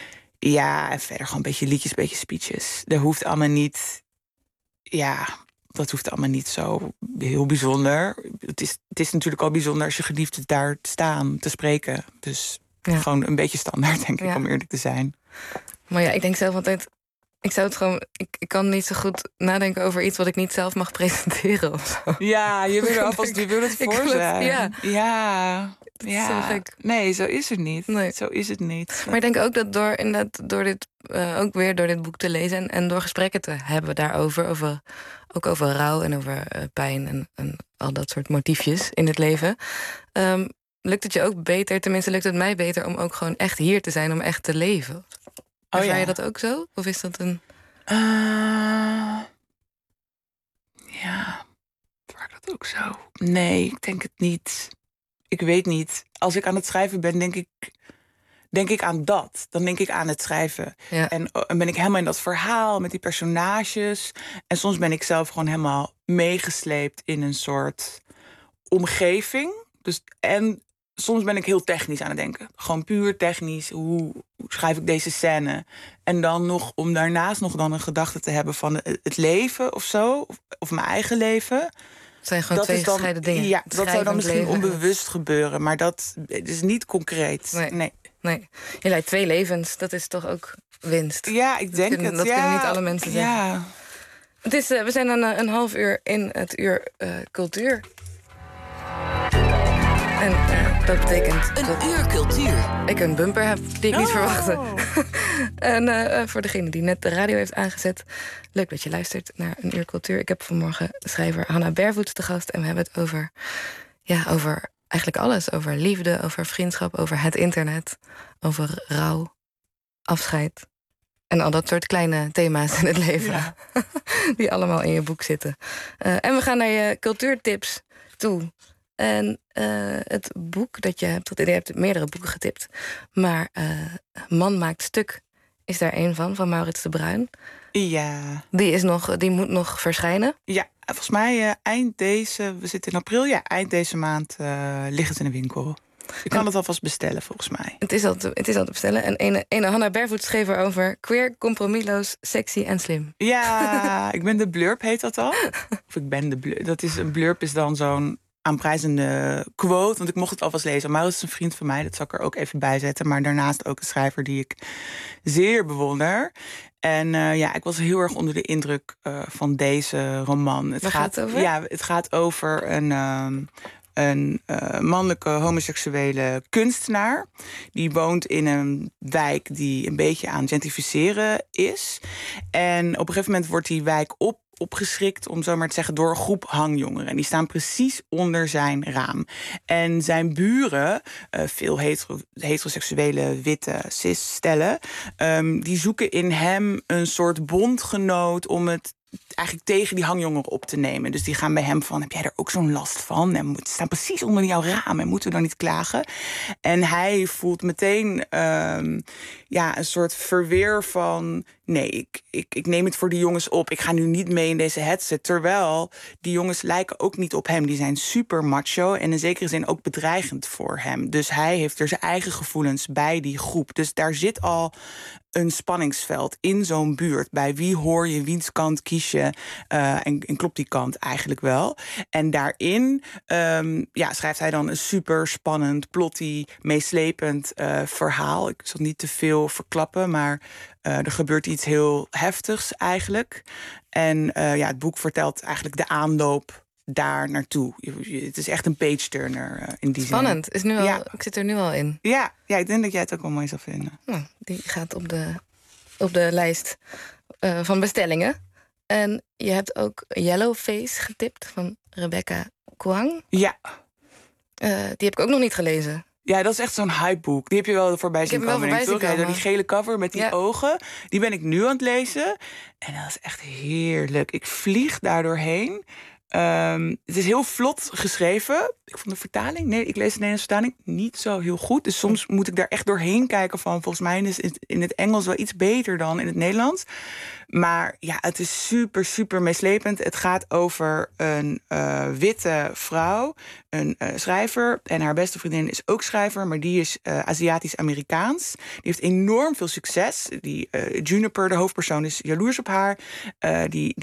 Ja, en verder gewoon een beetje liedjes, een beetje speeches. Er hoeft allemaal niet dat hoeft allemaal niet zo heel bijzonder. Het is natuurlijk al bijzonder als je geliefd is daar te staan, te spreken. Dus gewoon een beetje standaard, denk ik, om eerlijk te zijn.
Maar ja, ik denk zelf altijd... Ik kan niet zo goed nadenken over iets wat ik niet zelf mag presenteren of zo.
Ja, je wil het voor zijn. Ja.
Zo gek.
Nee, zo is het niet. Nee. Zo is het niet.
Maar ik denk ook dat door dit boek te lezen en door gesprekken te hebben daarover, ook over rouw en over pijn en al dat soort motiefjes in het leven, lukt het je ook beter, tenminste lukt het mij beter om ook gewoon echt hier te zijn, om echt te leven. Ervaar je dat ook zo? Of is dat een...
Ja, ervaar ik dat ook zo? Nee, ik denk het niet. Ik weet niet. Als ik aan het schrijven ben, denk ik aan dat. Dan denk ik aan het schrijven. Ja. En ben ik helemaal in dat verhaal met die personages. En soms ben ik zelf gewoon helemaal meegesleept in een soort omgeving. En soms ben ik heel technisch aan het denken. Gewoon puur technisch. Hoe schrijf ik deze scène? En dan nog, om daarnaast nog dan een gedachte te hebben van het leven of zo. Of mijn eigen leven.
Het zijn gewoon twee gescheiden dingen.
Ja, dat zou dan misschien onbewust gebeuren. Maar dat is niet concreet.
Nee. Je leidt 2 levens. Dat is toch ook winst.
Ja, ik denk het.
Dat kunnen niet alle mensen zeggen. Ja. We zijn dan een half uur in het uur cultuur. En dat betekent...
Een uur cultuur.
Ik een bumper heb die ik niet verwachtte. En voor degene die net de radio heeft aangezet, leuk dat je luistert naar een uur cultuur. Ik heb vanmorgen schrijver Hannah Bervoets te gast. En we hebben het over eigenlijk alles. Over liefde, over vriendschap, over het internet. Over rouw, afscheid. En al dat soort kleine thema's in het leven. Ja. Die allemaal in je boek zitten. En we gaan naar je cultuurtips toe. En het boek dat je hebt... Je hebt meerdere boeken getipt. Maar Man maakt stuk is daar een van Maurits de Bruin.
Ja.
Die moet nog verschijnen.
Ja, volgens mij we zitten in april. Ja, eind deze maand ligt het in de winkel. Je kan het alvast bestellen, volgens mij.
Het is al te bestellen. En ene Hannah Bervoets schreef erover: queer, compromisloos, sexy en slim.
Ja, ik ben de blurb, heet dat al? Of ik ben de blurb. Een blurb is dan zo'n aanprijzende quote, want ik mocht het alvast lezen. Maurits is een vriend van mij, dat zal ik er ook even bij zetten. Maar daarnaast ook een schrijver die ik zeer bewonder. En ik was heel erg onder de indruk van deze roman.
Waar gaat het over?
Ja, het gaat over een mannelijke homoseksuele kunstenaar. Die woont in een wijk die een beetje aan het gentrificeren is. En op een gegeven moment wordt die wijk opgeschrikt, om zo maar te zeggen, door een groep hangjongeren. En die staan precies onder zijn raam. En zijn buren, veel heteroseksuele, witte, cis-stellen, die zoeken in hem een soort bondgenoot om het eigenlijk tegen die hangjongeren op te nemen. Dus die gaan bij hem van: heb jij er ook zo'n last van? En staan precies onder jouw raam en moeten we dan niet klagen? En hij voelt meteen een soort verweer van: nee, ik neem het voor die jongens op. Ik ga nu niet mee in deze hetze. Terwijl die jongens lijken ook niet op hem. Die zijn super macho en in zekere zin ook bedreigend voor hem. Dus hij heeft er zijn eigen gevoelens bij die groep. Dus daar zit al een spanningsveld in zo'n buurt. Bij wie hoor je, wiens kant kies je? En klopt die kant eigenlijk wel? En daarin schrijft hij dan een super spannend, plotty, meeslepend verhaal. Ik zal niet te veel verklappen, maar er gebeurt iets heel heftigs eigenlijk. En het boek vertelt eigenlijk de aanloop daar naartoe. Het is echt een page-turner in die
spannend.
zin.
Spannend. Ik zit er nu al in.
Ja, ik denk dat jij het ook wel mooi zal vinden.
Nou, die gaat op de lijst van bestellingen. En je hebt ook Yellowface getipt van Rebecca Kuang.
Ja.
Die heb ik ook nog niet gelezen.
Ja, dat is echt zo'n hypeboek. Die heb je wel voorbij zien komen. Ja, die gele cover met die ogen. Die ben ik nu aan het lezen. En dat is echt heerlijk. Ik vlieg daar doorheen. Het is heel vlot geschreven. Ik vond de vertaling, ik lees de Nederlandse vertaling niet zo heel goed. Dus soms moet ik daar echt doorheen kijken van, volgens mij is het in het Engels wel iets beter dan in het Nederlands. Maar ja, het is super, super meeslepend. Het gaat over een witte vrouw, een schrijver. En haar beste vriendin is ook schrijver, maar die is Aziatisch-Amerikaans. Die heeft enorm veel succes. Die Juniper, de hoofdpersoon, is jaloers op haar. Die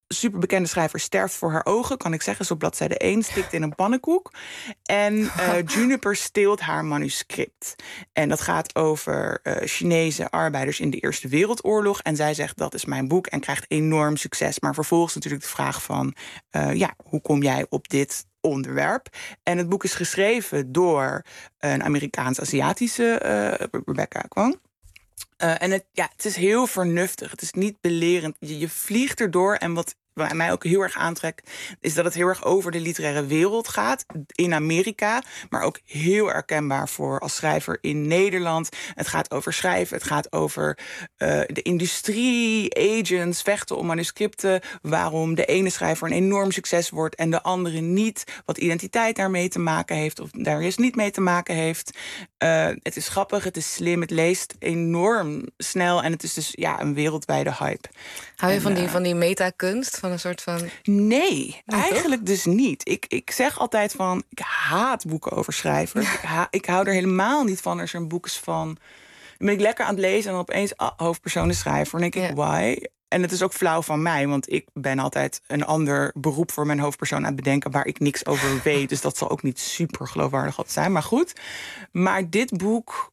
superbekende schrijver sterft voor haar ogen, kan ik zeggen, is op bladzijde 1, stikt in een pannenkoek. En Juniper steelt haar manuscript. En dat gaat over Chinese arbeiders in de Eerste Wereldoorlog. En zij zegt, dat is mijn boek, en krijgt enorm succes. Maar vervolgens natuurlijk de vraag van, hoe kom jij op dit onderwerp? En het boek is geschreven door een Amerikaans-Aziatische Rebecca Kwong. En het is heel vernuftig. Het is niet belerend. Je vliegt erdoor. En wat mij ook heel erg aantrekt, is dat het heel erg over de literaire wereld gaat in Amerika, maar ook heel herkenbaar voor als schrijver in Nederland. Het gaat over schrijven, het gaat over de industrie, agents, vechten om manuscripten, waarom de ene schrijver een enorm succes wordt en de andere niet, wat identiteit daarmee te maken heeft of daar eens niet mee te maken heeft. Het is grappig, het is slim, het leest enorm snel en het is dus een wereldwijde hype.
Hou je van die metakunst? Van een soort van...
Nee, eigenlijk toch? Dus niet. Ik zeg altijd van, ik haat boeken over schrijvers. Ik hou er helemaal niet van als er een boek is van... Dan ben ik lekker aan het lezen en dan opeens hoofdpersoon is schrijver. En dan denk ik, why? En het is ook flauw van mij, want ik ben altijd een ander beroep voor mijn hoofdpersoon aan het bedenken waar ik niks over weet. Dus dat zal ook niet super geloofwaardig altijd zijn, maar goed. Maar dit boek,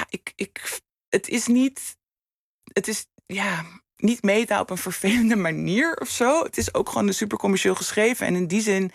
het is niet... Het is, niet meta op een vervelende manier of zo. Het is ook gewoon super commercieel geschreven. En in die zin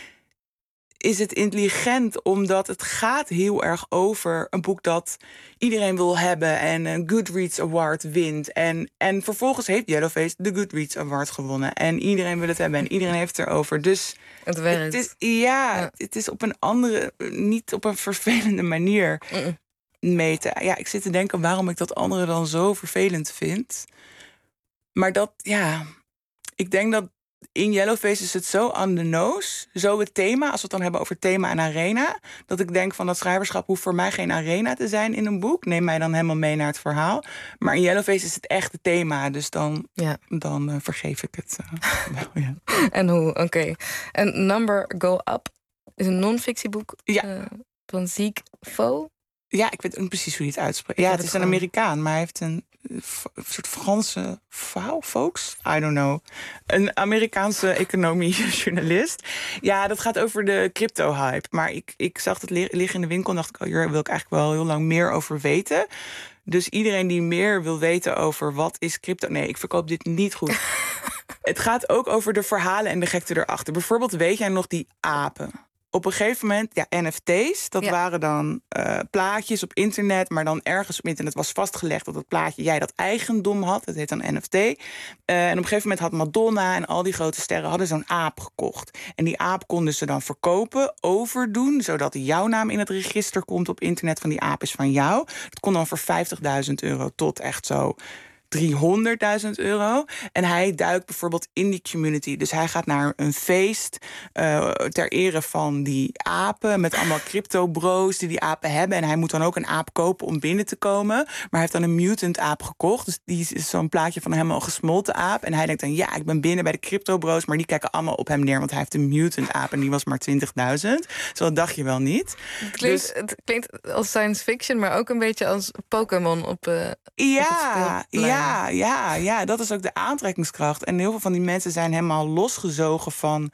is het intelligent, omdat het gaat heel erg over een boek dat iedereen wil hebben en een Goodreads Award wint. En vervolgens heeft Yellowface de Goodreads Award gewonnen. En iedereen wil het hebben en iedereen heeft het erover. Dus
het werkt.
Het is op een andere, niet op een vervelende manier meta. Ja, ik zit te denken waarom ik dat andere dan zo vervelend vind. Maar ik denk dat in Yellowface is het zo on the nose, zo het thema, als we het dan hebben over thema en arena, dat ik denk van dat schrijverschap hoeft voor mij geen arena te zijn in een boek. Neem mij dan helemaal mee naar het verhaal. Maar in Yellowface is het echt het thema, dus dan vergeef ik het wel. Ja.
En hoe? Oké. En Number Go Up is een non-fictieboek van Zeke Faux.
Ja, ik weet niet precies hoe je het uitspreekt. Ja, het is een Amerikaan, maar hij heeft een soort Franse folks? I don't know. Een Amerikaanse economiejournalist. Ja, dat gaat over de crypto-hype. Maar ik zag het liggen in de winkel en dacht ik, hier wil ik eigenlijk wel heel lang meer over weten. Dus iedereen die meer wil weten over wat is crypto... Nee, ik verkoop dit niet goed. Het gaat ook over de verhalen en de gekte erachter. Bijvoorbeeld, weet jij nog die apen? Op een gegeven moment, NFT's, dat waren dan plaatjes op internet, maar dan ergens op internet was vastgelegd dat het plaatje jij dat eigendom had. Dat heet dan NFT. En op een gegeven moment had Madonna en al die grote sterren hadden zo'n aap gekocht. En die aap konden ze dan verkopen, overdoen, zodat jouw naam in het register komt op internet van die aap is van jou. Dat kon dan voor €50.000 tot echt zo €300.000. En hij duikt bijvoorbeeld in die community. Dus hij gaat naar een feest ter ere van die apen, met allemaal crypto-bro's die apen hebben. En hij moet dan ook een aap kopen om binnen te komen. Maar hij heeft dan een mutant aap gekocht. Dus die is zo'n plaatje van helemaal een gesmolten aap. En hij denkt dan, ik ben binnen bij de crypto-bro's, maar die kijken allemaal op hem neer, want hij heeft een mutant aap en die was maar 20.000. Zo dat dacht je wel niet.
Het klinkt als science fiction, maar ook een beetje als Pokémon op
Ja, dat is ook de aantrekkingskracht. En heel veel van die mensen zijn helemaal losgezogen van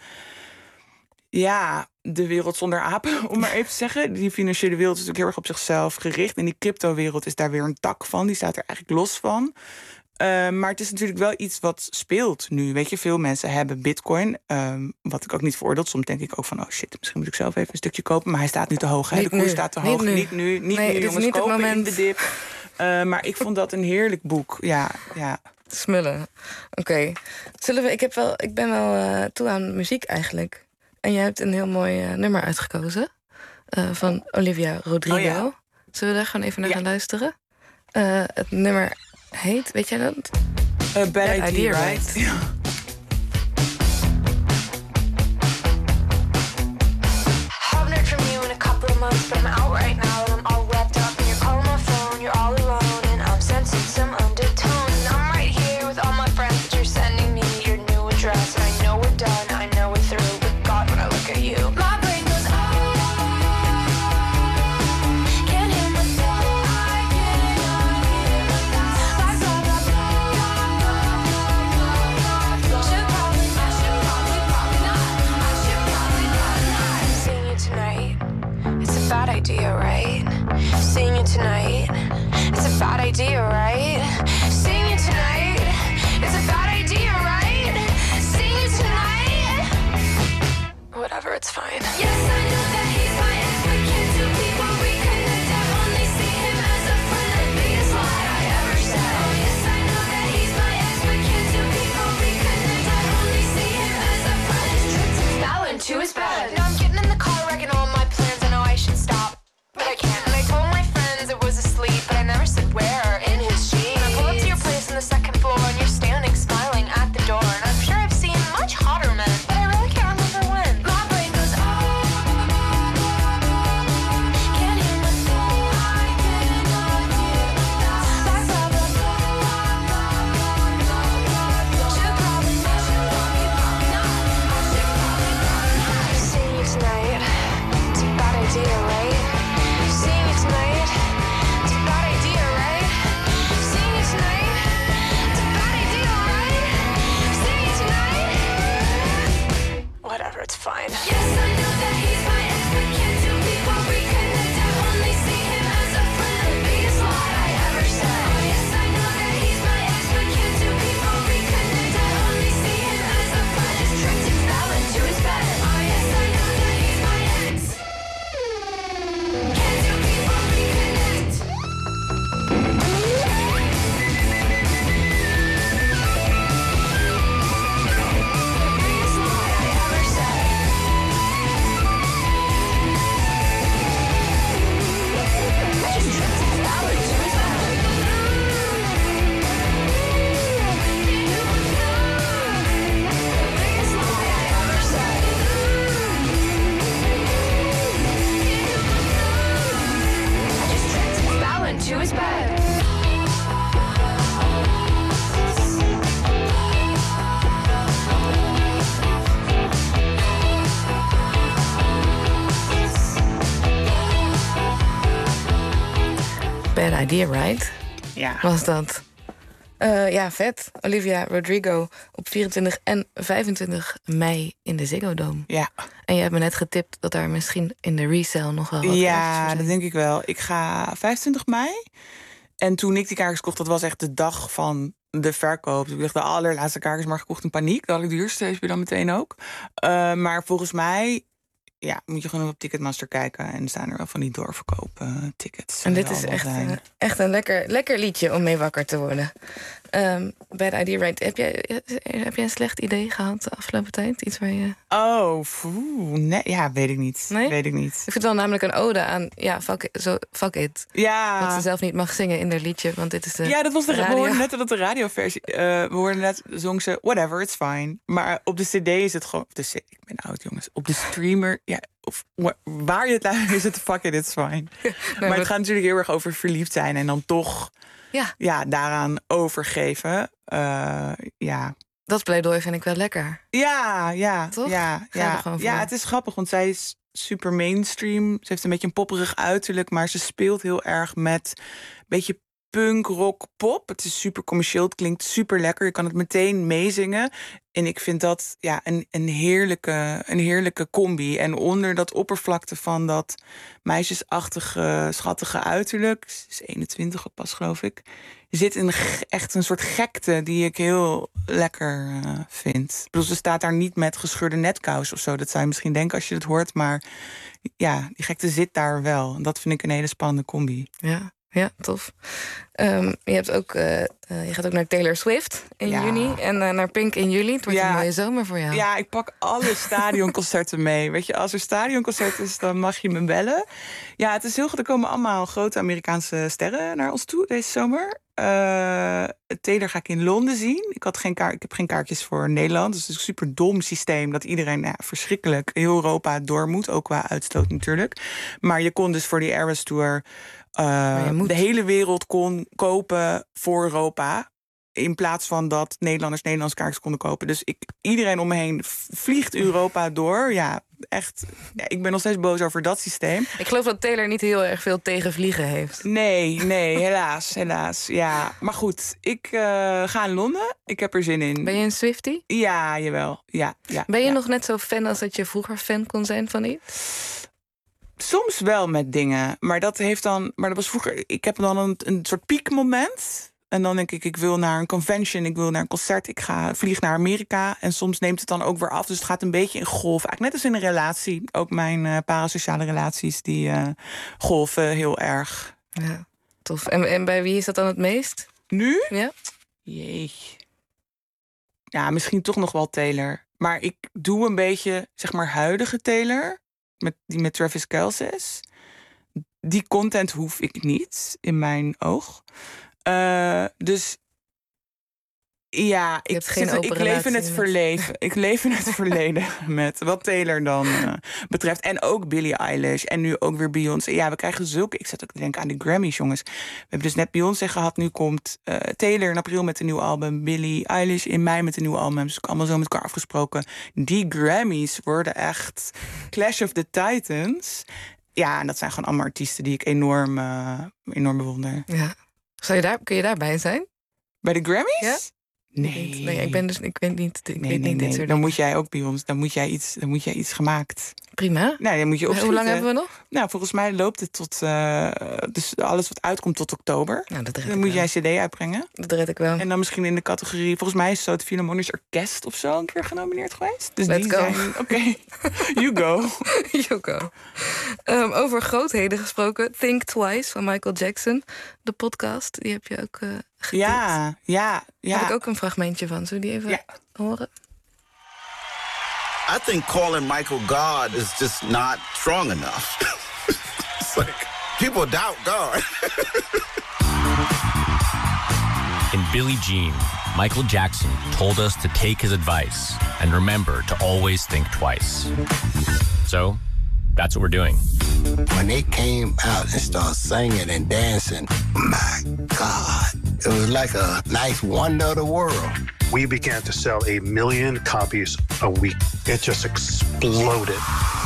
de wereld zonder apen, om maar even te zeggen. Die financiële wereld is natuurlijk heel erg op zichzelf gericht. En die crypto-wereld is daar weer een tak van. Die staat er eigenlijk los van. Maar het is natuurlijk wel iets wat speelt nu. Weet je, veel mensen hebben bitcoin. Wat ik ook niet veroordeel. Soms denk ik ook van, misschien moet ik zelf even een stukje kopen. Maar hij staat nu te hoog. De koers staat te hoog. Niet nu, jongens,
niet
kopen
het moment.
In de dip. Maar ik vond dat een heerlijk boek. Ja.
Smullen. Oké. Ik ben wel toe aan muziek eigenlijk. En jij hebt een heel mooi nummer uitgekozen. Van Olivia Rodrigo.
Oh, ja.
Zullen we daar gewoon even naar gaan luisteren? Het nummer heet, weet jij dat?
Bad Idea, right? Ja.
Haven't heard from you in a couple of months, but I'm out right now and I'm all wrapped up. And you're calling my phone, you're all alone, and I'm sensing some undertone. And I'm right here with all my friends, but you're sending me your new address. And I know we're done, I know we're through, but God, when I look at you, my brain goes, can't hear myself, I cannot hear myself. Should probably idea, right? Seeing you tonight, it's a bad idea, right? Seeing you tonight, it's a bad idea, right? Seeing you tonight, whatever, it's fine. Yes, I know that he's my ex, but can't two people reconnect? I only see him as a friend, the biggest lie I ever said. Oh yes, I know that he's my ex, but can't two people reconnect? I only see him as a friend, his tricks and fell into his bed. Now I'm getting in the car, wrecking all my plans. I know I should stop, but I can't. And I told my friends it was asleep, but I never said where or in his sheet. And I pull up to your place on the second floor, and you're standing smiling at the door. And I'm sure I've seen much hotter men, but I really can't remember when. My brain goes, oh, can't hear my soul. I cannot hear that. Blah, blah, blah, blah. Should probably not. Seeing you tonight, it's a bad idea, right? Seeing you tonight, it's a bad idea, right? Seeing you tonight, it's a bad idea, right? Seeing you tonight, whatever, it's fine. Yes, I know that he's my ex, but can't two people reconnect? I only see him as a friend, the biggest lie I ever said. Oh yes, I know that he's my ex, but can't two people reconnect? I only see him as a friend, his tricks and fell into his bed. Oh yes, I know that he's my ex. Can't two people reconnect? Biggest lie I ever said. I just tripped and fell into his bed. Biggest lie I ever said. I just tripped and fell into his bed.
Bad idea, right?
Ja.
Was dat. Ja, vet. Olivia Rodrigo op 24 en 25 mei in de Ziggo Dome.
Ja.
En je hebt me net getipt dat daar misschien in de resale nog wel wat kaartjes voor
Ja,
zijn.
dat denk ik wel. Ik ga 25 mei. En toen ik die kaartjes kocht, dat was echt de dag van de verkoop. Dus ik dacht, de allerlaatste kaartjes maar gekocht in paniek. De allerduurste heb je dan meteen ook. Maar volgens mij moet je gewoon op Ticketmaster kijken. En er staan er wel van die doorverkopen tickets.
En dit is echt een lekker liedje om mee wakker te worden. Bad Idea, right? Heb jij een slecht idee gehad de afgelopen tijd? Iets waar je...
Nee, ja, weet ik niet.
Nee?
Weet ik niet.
Ik vind het wel namelijk een ode aan, fuck it.
Ja.
Dat ze zelf niet mag zingen in haar liedje, want dit is de
Ja, dat was we
radio.
hoorden net dat de radioversie. We hoorden net, zong ze whatever, it's fine. Maar op de cd is het gewoon... ik ben oud, jongens. Op de streamer, ja, of waar je het luistert, is het fuck it, it's fine. Maar het gaat natuurlijk heel erg over verliefd zijn en dan toch daaraan overgeven.
Dat pleidooi vind ik wel lekker.
Ja.
Toch?
Ja,
Ga er gewoon voor.
het is grappig, want zij is super mainstream. Ze heeft een beetje een popperig uiterlijk, maar ze speelt heel erg met een beetje punk, rock, pop. Het is super commercieel, het klinkt super lekker. Je kan het meteen meezingen. En ik vind dat een heerlijke combi. En onder dat oppervlakte van dat meisjesachtige, schattige uiterlijk... Ze is 21 op pas, geloof ik... zit echt een soort gekte die ik heel lekker vind. Ik bedoel, ze staat daar niet met gescheurde netkous of zo. Dat zou je misschien denken als je het hoort. Maar ja, die gekte zit daar wel. En dat vind ik een hele spannende combi.
Ja, tof. Je gaat ook naar Taylor Swift in juni en naar Pink in juli. Het wordt een mooie zomer voor jou.
Ja, ik pak alle stadionconcerten mee. Weet je, als er stadionconcert is, dan mag je me bellen. Ja, het is heel goed. Er komen allemaal grote Amerikaanse sterren naar ons toe deze zomer. Taylor ga ik in Londen zien. Ik heb geen kaartjes voor Nederland. Dus het is een super dom systeem dat iedereen verschrikkelijk heel Europa door moet. Ook qua uitstoot natuurlijk. Maar je kon dus voor die Eras Tour de hele wereld kon kopen voor Europa. In plaats van dat Nederlandse kaartjes konden kopen. Dus iedereen om me heen vliegt Europa door. Ja, echt. Ja, ik ben nog steeds boos over dat systeem.
Ik geloof dat Taylor niet heel erg veel tegen vliegen heeft.
Nee, helaas. Ja, maar goed, ik ga in Londen. Ik heb er zin in.
Ben je een Swiftie?
Ja, jawel. Ja,
ben je nog net zo fan als dat je vroeger fan kon zijn van iets?
Soms wel met dingen. Maar dat was vroeger. Ik heb dan een soort piekmoment. En dan denk ik wil naar een convention, ik wil naar een concert, vlieg naar Amerika. En soms neemt het dan ook weer af. Dus het gaat een beetje in golven. Eigenlijk net als in een relatie. Ook mijn parasociale relaties, die golven heel erg.
Ja, tof. En bij wie is dat dan het meest?
Nu?
Ja.
Jee. Ja, misschien toch nog wel Taylor. Maar ik doe een beetje, zeg maar, huidige Taylor. Die met Travis Kelce is. Die content hoef ik niet, in mijn oog. Dus ja, ik leef in het verleden. Ik leef in het verleden met wat Taylor dan betreft. En ook Billie Eilish. En nu ook weer Beyoncé. Ja, we krijgen zulke... Ik zat ook te denken aan de Grammys, jongens. We hebben dus net Beyoncé gehad. Nu komt Taylor in april met een nieuw album. Billie Eilish in mei met een nieuw album. Dus ook allemaal zo met elkaar afgesproken. Die Grammys worden echt Clash of the Titans. Ja, en dat zijn gewoon allemaal artiesten die ik enorm bewonder.
Ja. Kun je daarbij zijn?
Bij de Grammys?
Ja?
Nee.
Ik weet niet dit soort
dan moet jij ook bij ons. Dan moet jij iets gemaakt.
Prima.
Nou, dan moet je opschieten.
Hoe lang hebben we nog?
Nou, volgens mij loopt het tot... dus alles wat uitkomt tot oktober.
Nou,
dan moet jij een cd uitbrengen.
Dat red ik wel.
En dan misschien in de categorie... Volgens mij is zo het Philharmonisch Orkest of zo een keer genomineerd geweest. Dus
Let's go.
Oké. You go.
You go. Over grootheden gesproken. Think Twice van Michael Jackson. De podcast, die heb je ook getipt.
Ja.
Daar heb ik ook een fragmentje van. Zullen we die even horen?
I think calling Michael God is just not strong enough. It's like people doubt God.
In Billie Jean, Michael Jackson told us to take his advice and remember to always think twice. So, that's what we're doing.
When they came out and started singing and dancing, my God, it was like a nice wonder of the world.
We began to sell 1 million copies a week. It just exploded.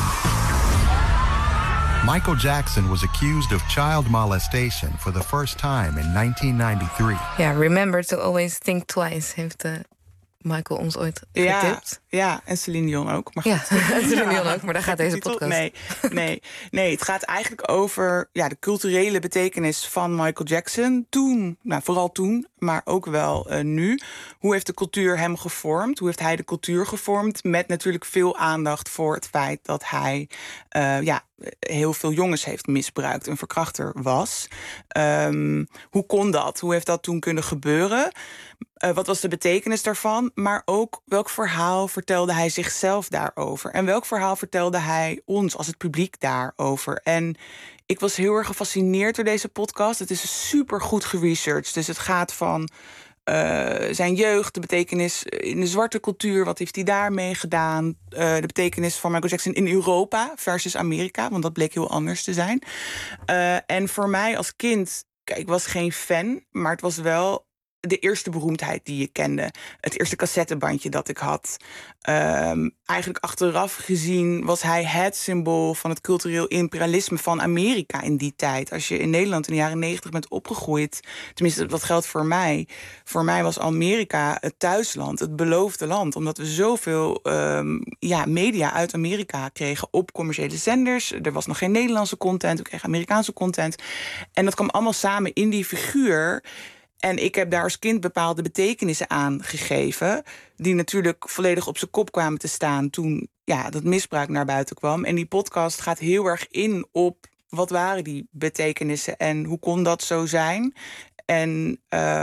Michael Jackson was accused of child molestation for the first time in 1993.
Ja, remember to always think twice, heeft Michael ons ooit getipt.
Ja, en Celine Dion ook. Maar
ja, en Celine Dion ook, maar daar gaat deze podcast.
Nee, het gaat eigenlijk over de culturele betekenis van Michael Jackson. Toen, vooral toen, maar ook wel nu. Hoe heeft de cultuur hem gevormd? Hoe heeft hij de cultuur gevormd? Met natuurlijk veel aandacht voor het feit dat hij heel veel jongens heeft misbruikt. Een verkrachter was. Hoe kon dat? Hoe heeft dat toen kunnen gebeuren? Wat was de betekenis daarvan? Maar ook welk verhaal vertelde hij zichzelf daarover? En welk verhaal vertelde hij ons als het publiek daarover? En ik was heel erg gefascineerd door deze podcast. Het is super goed geresearched. Dus het gaat van zijn jeugd, de betekenis in de zwarte cultuur. Wat heeft hij daarmee gedaan? De betekenis van Michael Jackson in Europa versus Amerika. Want dat bleek heel anders te zijn. En voor mij als kind, ik was geen fan, maar het was wel de eerste beroemdheid die je kende. Het eerste cassettebandje dat ik had. Eigenlijk achteraf gezien was hij het symbool van het cultureel imperialisme van Amerika in die tijd. Als je in Nederland in de jaren 90 bent opgegroeid, tenminste dat geldt voor mij. Voor mij was Amerika het thuisland, het beloofde land. Omdat we zoveel media uit Amerika kregen op commerciële zenders. Er was nog geen Nederlandse content, we kregen Amerikaanse content. En dat kwam allemaal samen in die figuur. En ik heb daar als kind bepaalde betekenissen aan gegeven, die natuurlijk volledig op zijn kop kwamen te staan toen dat misbruik naar buiten kwam. En die podcast gaat heel erg in op wat waren die betekenissen en hoe kon dat zo zijn? En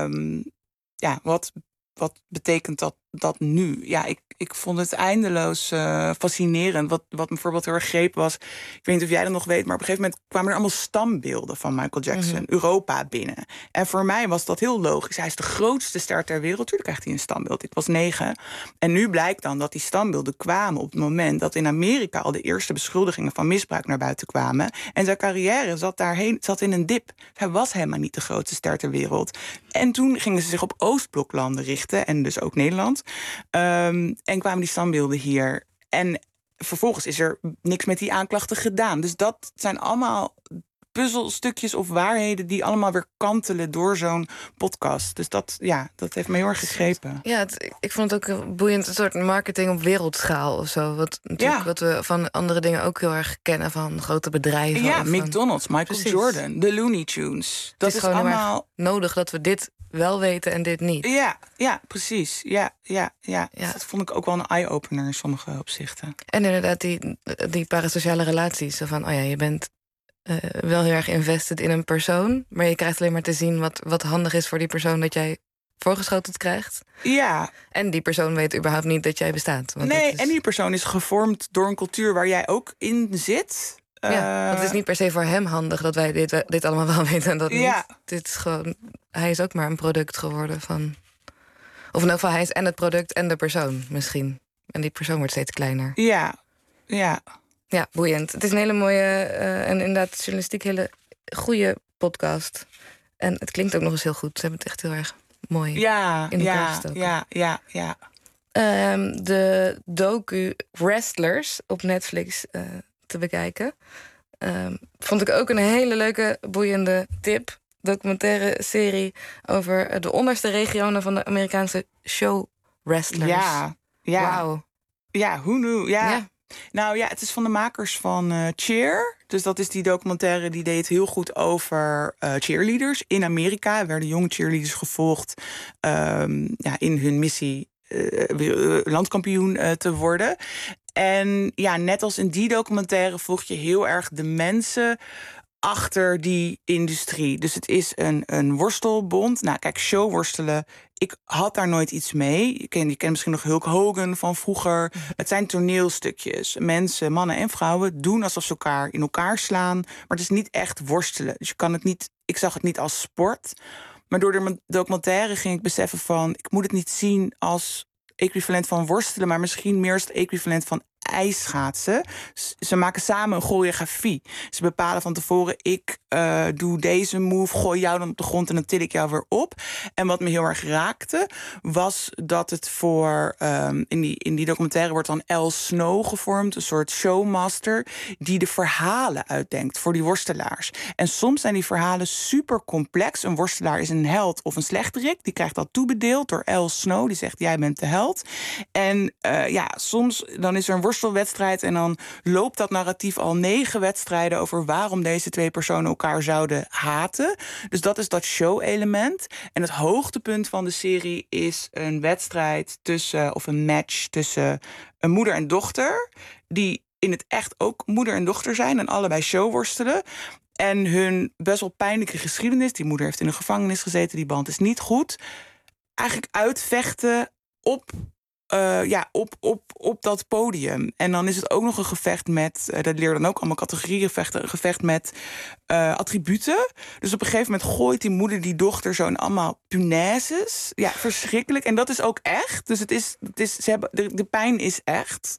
wat betekent dat nu? Ja, ik vond het eindeloos fascinerend. Wat me bijvoorbeeld heel erg greep was, ik weet niet of jij dat nog weet, maar op een gegeven moment kwamen er allemaal stambeelden van Michael Jackson, Europa binnen. En voor mij was dat heel logisch. Hij is de grootste ster ter wereld. Tuurlijk krijgt hij een stambeeld. Ik was 9. En nu blijkt dan dat die stambeelden kwamen op het moment dat in Amerika al de eerste beschuldigingen van misbruik naar buiten kwamen. En zijn carrière zat in een dip. Hij was helemaal niet de grootste ster ter wereld. En toen gingen ze zich op Oostbloklanden richten, en dus ook Nederland. En kwamen die standbeelden hier. En vervolgens is er niks met die aanklachten gedaan. Dus dat zijn allemaal puzzelstukjes of waarheden die allemaal weer kantelen door zo'n podcast. Dus dat heeft me heel erg gegrepen.
Ja, ik vond het ook boeiend, een soort marketing op wereldschaal of zo. Wat we van andere dingen ook heel erg kennen, van grote bedrijven.
Ja, McDonald's, Michael Jordan, de Looney Tunes. Dat is
gewoon
allemaal
nodig dat we dit wel weten en dit niet.
Ja, precies. Ja. Dat vond ik ook wel een eye-opener in sommige opzichten.
En inderdaad, die parasociale relaties. Zo van, je bent wel heel erg invested in een persoon, maar je krijgt alleen maar te zien wat handig is voor die persoon dat jij voorgeschoteld krijgt.
Ja.
En die persoon weet überhaupt niet dat jij bestaat. Want
en die persoon is gevormd door een cultuur waar jij ook in zit.
Want het is niet per se voor hem handig dat wij dit allemaal wel weten en dat niet. Dit is gewoon, hij is ook maar een product geworden van... Of in ieder geval, hij is en het product en de persoon misschien. En die persoon wordt steeds kleiner.
Ja,
boeiend. Het is een hele mooie en inderdaad journalistiek hele goede podcast. En het klinkt ook nog eens heel goed. Ze hebben het echt heel erg mooi in elkaar gestoken.
Ja.
De docu Wrestlers op Netflix te bekijken. Vond ik ook een hele leuke, boeiende tip. Documentaire serie over de onderste regionen van de Amerikaanse show wrestlers.
Ja.
Wauw.
Ja, who knew? Ja. Nou ja, het is van de makers van Cheer. Dus dat is die documentaire die deed heel goed over cheerleaders in Amerika. Er werden jonge cheerleaders gevolgd in hun missie landkampioen te worden. En ja, net als in die documentaire volg je heel erg de mensen achter die industrie. Dus het is een worstelbond. Nou, kijk, showworstelen, ik had daar nooit iets mee. Je kent misschien nog Hulk Hogan van vroeger. Het zijn toneelstukjes. Mensen, mannen en vrouwen, doen alsof ze elkaar in elkaar slaan. Maar het is niet echt worstelen. Dus je kan het niet. Ik zag het niet als sport. Maar door de documentaire ging ik beseffen van, ik moet het niet zien als equivalent van worstelen, maar misschien meer als het equivalent van ijsschaatsen. Ze maken samen een choreografie. Ze bepalen van tevoren, ik doe deze move, gooi jou dan op de grond en dan til ik jou weer op. En wat me heel erg raakte, was dat het voor in die documentaire wordt dan Al Snow gevormd, een soort showmaster die de verhalen uitdenkt voor die worstelaars. En soms zijn die verhalen super complex. Een worstelaar is een held of een slechterik. Die krijgt dat toebedeeld door Al Snow. Die zegt, jij bent de held. En soms dan is er een worstelwedstrijd en dan loopt dat narratief al 9 wedstrijden over waarom deze 2 personen elkaar zouden haten. Dus dat is dat show-element. En het hoogtepunt van de serie is een wedstrijd of een match tussen een moeder en dochter, die in het echt ook moeder en dochter zijn en allebei showworstelen. En hun best wel pijnlijke geschiedenis, die moeder heeft in de gevangenis gezeten, die band is niet goed, eigenlijk uitvechten op dat podium. En dan is het ook nog een gevecht met, dat leer dan ook allemaal categorieën vechten, een gevecht met attributen. Dus op een gegeven moment gooit die moeder die dochter zo in allemaal punaises. Ja, verschrikkelijk. En dat is ook echt. Dus de pijn is echt.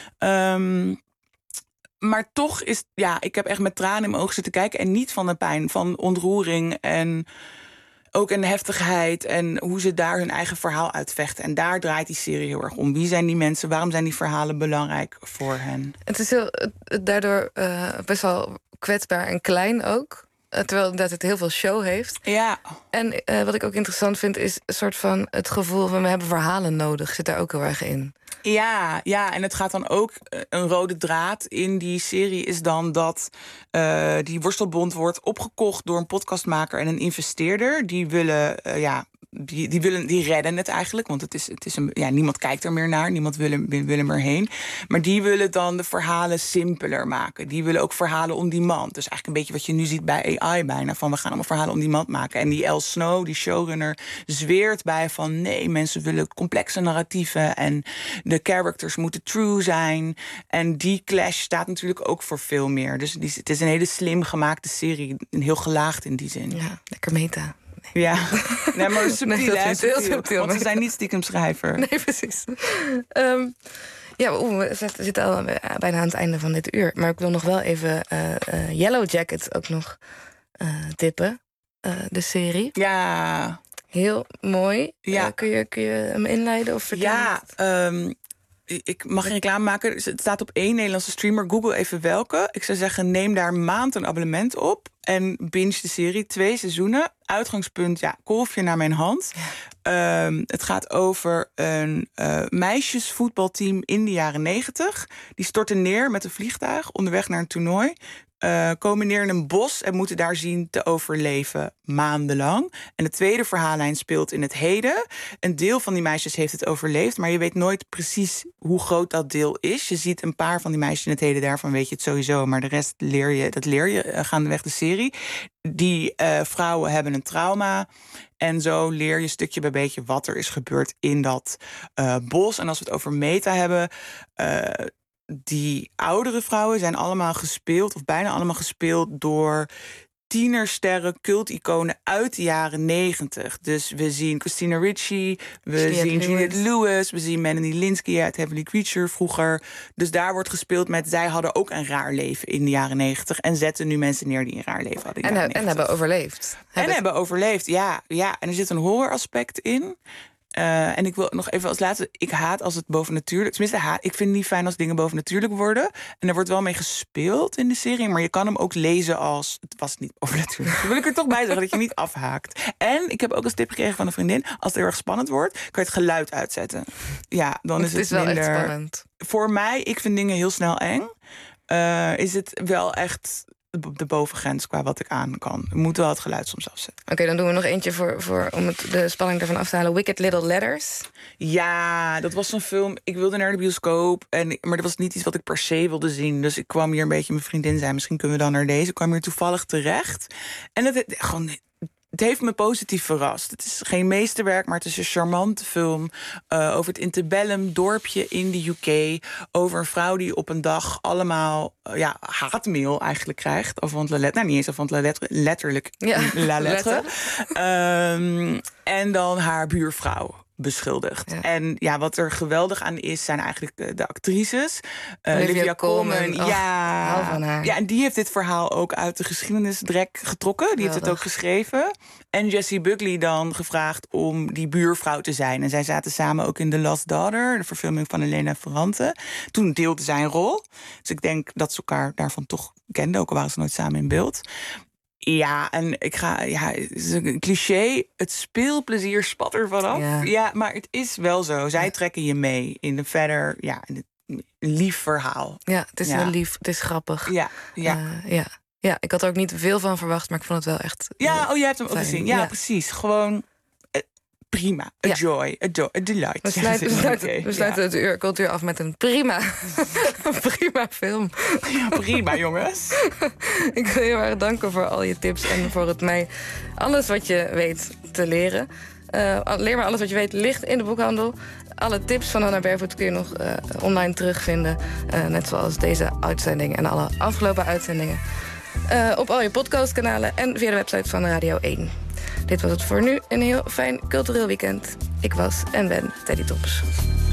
Maar toch is, ik heb echt met tranen in mijn ogen zitten kijken en niet van de pijn, van ontroering en ook een heftigheid en hoe ze daar hun eigen verhaal uitvechten. En daar draait die serie heel erg om. Wie zijn die mensen? Waarom zijn die verhalen belangrijk voor hen?
Het is daardoor best wel kwetsbaar en klein ook. Terwijl inderdaad het heel veel show heeft.
Ja.
En wat ik ook interessant vind is een soort van het gevoel van we hebben verhalen nodig. Zit daar ook heel erg in.
Ja, en het gaat dan ook, een rode draad in die serie is dan dat die worstelbond wordt opgekocht door een podcastmaker en een investeerder. Die willen, die redden het eigenlijk, want het is niemand kijkt er meer naar, niemand wil er meer heen. Maar die willen dan de verhalen simpeler maken. Die willen ook verhalen on demand. Dus eigenlijk een beetje wat je nu ziet bij AI bijna, van we gaan allemaal verhalen on demand maken. En die Al Snow, die showrunner, zweert bij van nee, mensen willen complexe narratieven en de characters moeten true zijn. En die clash staat natuurlijk ook voor veel meer. Dus het is een hele slim gemaakte serie. Heel gelaagd in die zin.
Ja, lekker meta.
Nee. Ja, nee, maar subtiel,
heel subtiel.
Want ze zijn niet stiekem schrijver.
Nee, precies. We zitten al bijna aan het einde van dit uur. Maar ik wil nog wel even Yellow Jackets ook nog tippen. De serie.
Ja.
Heel mooi.
Ja.
Kun je hem inleiden of vertellen?
Ja, ik mag geen reclame maken. Het staat op 1 Nederlandse streamer. Google even welke. Ik zou zeggen, neem daar een maand een abonnement op. en binge de serie. 2 seizoenen. Uitgangspunt, kolfje naar mijn hand. Het gaat over een meisjesvoetbalteam in de jaren 90. Die storten neer met een vliegtuig onderweg naar een toernooi. Komen neer in een bos en moeten daar zien te overleven maandenlang. En de tweede verhaallijn speelt in het heden. Een deel van die meisjes heeft het overleefd, maar je weet nooit precies hoe groot dat deel is. Je ziet een paar van die meisjes in het heden, daarvan weet je het sowieso, maar de rest leer je gaandeweg de serie. Die vrouwen hebben een trauma. En zo leer je stukje bij beetje wat er is gebeurd in dat bos. En als we het over meta hebben, die oudere vrouwen zijn allemaal gespeeld, of bijna allemaal gespeeld, door tienersterren, culticonen uit de jaren 90. Dus we zien Christina Ricci, we zien Juliette Lewis, we zien Melanie Linsky uit Heavenly Creature vroeger. Dus daar wordt gespeeld met, zij hadden ook een raar leven in de jaren 90 en zetten nu mensen neer die een raar leven hadden in de jaren 90.
En hebben overleefd.
Hebben overleefd, ja. En er zit een horroraspect in. En ik wil nog even als laatste, ik haat als het bovennatuurlijk, tenminste ik vind het niet fijn als dingen bovennatuurlijk worden. En er wordt wel mee gespeeld in de serie, maar je kan hem ook lezen als, het was niet bovennatuurlijk. Dan wil ik er toch bij zeggen dat je niet afhaakt. En ik heb ook als tip gekregen van een vriendin, als het heel erg spannend wordt, kan je het geluid uitzetten. Ja, dan is het
wel
minder
echt spannend.
Voor mij, ik vind dingen heel snel eng. Is het wel echt de bovengrens qua wat ik aan kan. We moeten wel het geluid soms afzetten.
Oké, dan doen we nog eentje om de spanning ervan af te halen. Wicked Little Letters.
Ja, dat was een film. Ik wilde naar de bioscoop, maar dat was niet iets wat ik per se wilde zien. Dus ik kwam hier een beetje, mijn vriendin zei, misschien kunnen we dan naar deze. Ik kwam hier toevallig terecht. En het heeft me positief verrast. Het is geen meesterwerk, maar het is een charmante film over het interbellum dorpje in de UK. Over een vrouw die op een dag allemaal haatmail eigenlijk krijgt. Avant la lettre. Nou, niet eens avant la lettre, letterlijk.
Ja,
la lettre. En dan haar buurvrouw beschuldigd. Ja. En wat er geweldig aan is, zijn eigenlijk de actrices. Olivia Colman.
Hou van haar.
Ja, en die heeft dit verhaal ook uit de geschiedenisdrek getrokken. Die heeft het ook geschreven. En Jessie Buckley dan gevraagd om die buurvrouw te zijn. En zij zaten samen ook in The Lost Daughter, de verfilming van Elena Ferrante. Toen deelde zij een rol. Dus ik denk dat ze elkaar daarvan toch kenden, ook al waren ze nooit samen in beeld. Ja, en het is een cliché. Het speelplezier spat er vanaf. Ja, maar het is wel zo. Zij trekken je mee in een verder, een lief verhaal.
Ja, het is heel lief. Het is grappig.
Ja,
ik had er ook niet veel van verwacht, maar ik vond het wel echt.
Ja, jij hebt hem ook gezien. Ja, precies. Gewoon prima. A joy, a delight.
We sluiten het uur cultuur af met een prima film.
Ja, prima, jongens.
Ik wil je heel erg danken voor al je tips en voor het mij alles wat je weet te leren. Leer maar alles wat je weet ligt in de boekhandel. Alle tips van Hannah Barefoot kun je nog online terugvinden. Net zoals deze uitzending en alle afgelopen uitzendingen. Op al je podcastkanalen en via de website van Radio 1. Dit was het voor nu. Een heel fijn cultureel weekend. Ik was en ben Teddy Tops.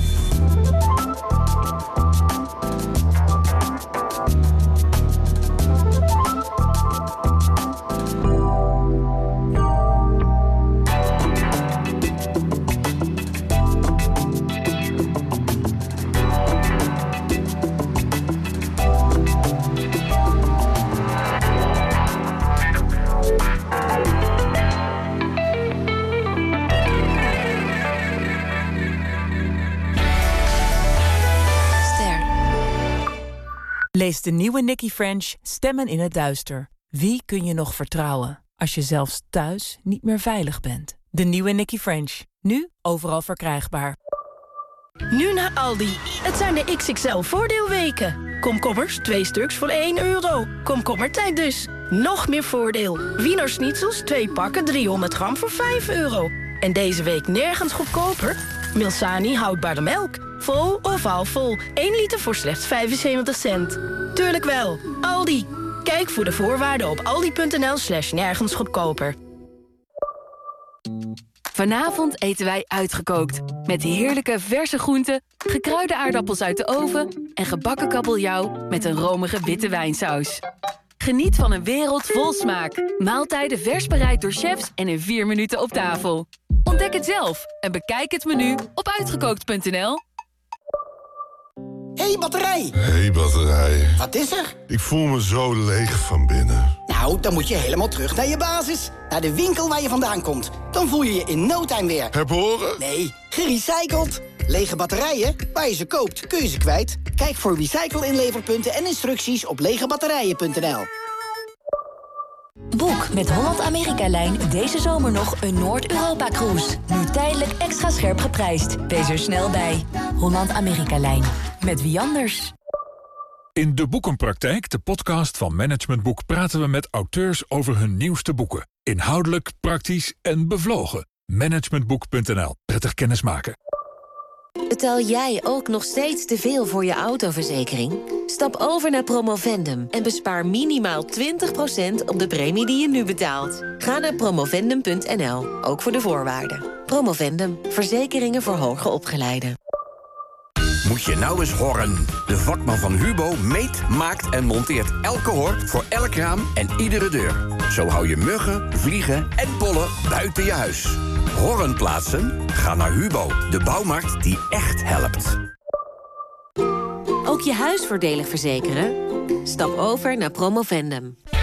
Lees de nieuwe Nicky French Stemmen in het duister. Wie kun je nog vertrouwen als je zelfs thuis niet meer veilig bent? De nieuwe Nicky French. Nu overal verkrijgbaar.
Nu naar Aldi. Het zijn de XXL voordeelweken. Komkommers, 2 stuks voor €1. Komkommertijd dus. Nog meer voordeel. Wiener Schnitzels, 2 pakken, 300 gram voor €5. En deze week nergens goedkoper. Milsani houdbare melk. Vol of halfvol. 1 liter voor slechts 75 cent. Tuurlijk wel. Aldi. Kijk voor de voorwaarden op aldi.nl/nergens goedkoper.
Vanavond eten wij uitgekookt. Met heerlijke verse groenten, gekruide aardappels uit de oven en gebakken kabeljauw met een romige witte wijnsaus. Geniet van een wereld vol smaak. Maaltijden vers bereid door chefs en in 4 minuten op tafel. Ontdek het zelf en bekijk het menu op uitgekookt.nl.
Hé, batterij.
Hé, batterij.
Wat is er?
Ik voel me zo leeg van binnen.
Nou, dan moet je helemaal terug naar je basis. Naar de winkel waar je vandaan komt. Dan voel je je in no time weer.
Herboren?
Nee, gerecycled. Lege batterijen, waar je ze koopt, kun je ze kwijt. Kijk voor recycle-inleverpunten en instructies op legebatterijen.nl.
Boek met Holland-Amerika-lijn deze zomer nog een Noord-Europa-cruise. Nu tijdelijk extra scherp geprijsd. Wees er snel bij. Holland-Amerika-lijn. Met wie anders?
In De Boekenpraktijk, de podcast van Management Boek, praten we met auteurs over hun nieuwste boeken. Inhoudelijk, praktisch en bevlogen. Managementboek.nl. Prettig kennismaken.
Betaal jij ook nog steeds te veel voor je autoverzekering? Stap over naar Promovendum en bespaar minimaal 20% op de premie die je nu betaalt. Ga naar promovendum.nl, ook voor de voorwaarden. Promovendum, verzekeringen voor hoger opgeleiden.
Moet je nou eens horen. De vakman van Hubo meet, maakt en monteert elke hor voor elk raam en iedere deur. Zo hou je muggen, vliegen en pollen buiten je huis. Horren plaatsen? Ga naar Hubo, de bouwmarkt die echt helpt.
Ook je huis voordelig verzekeren? Stap over naar Promovendum.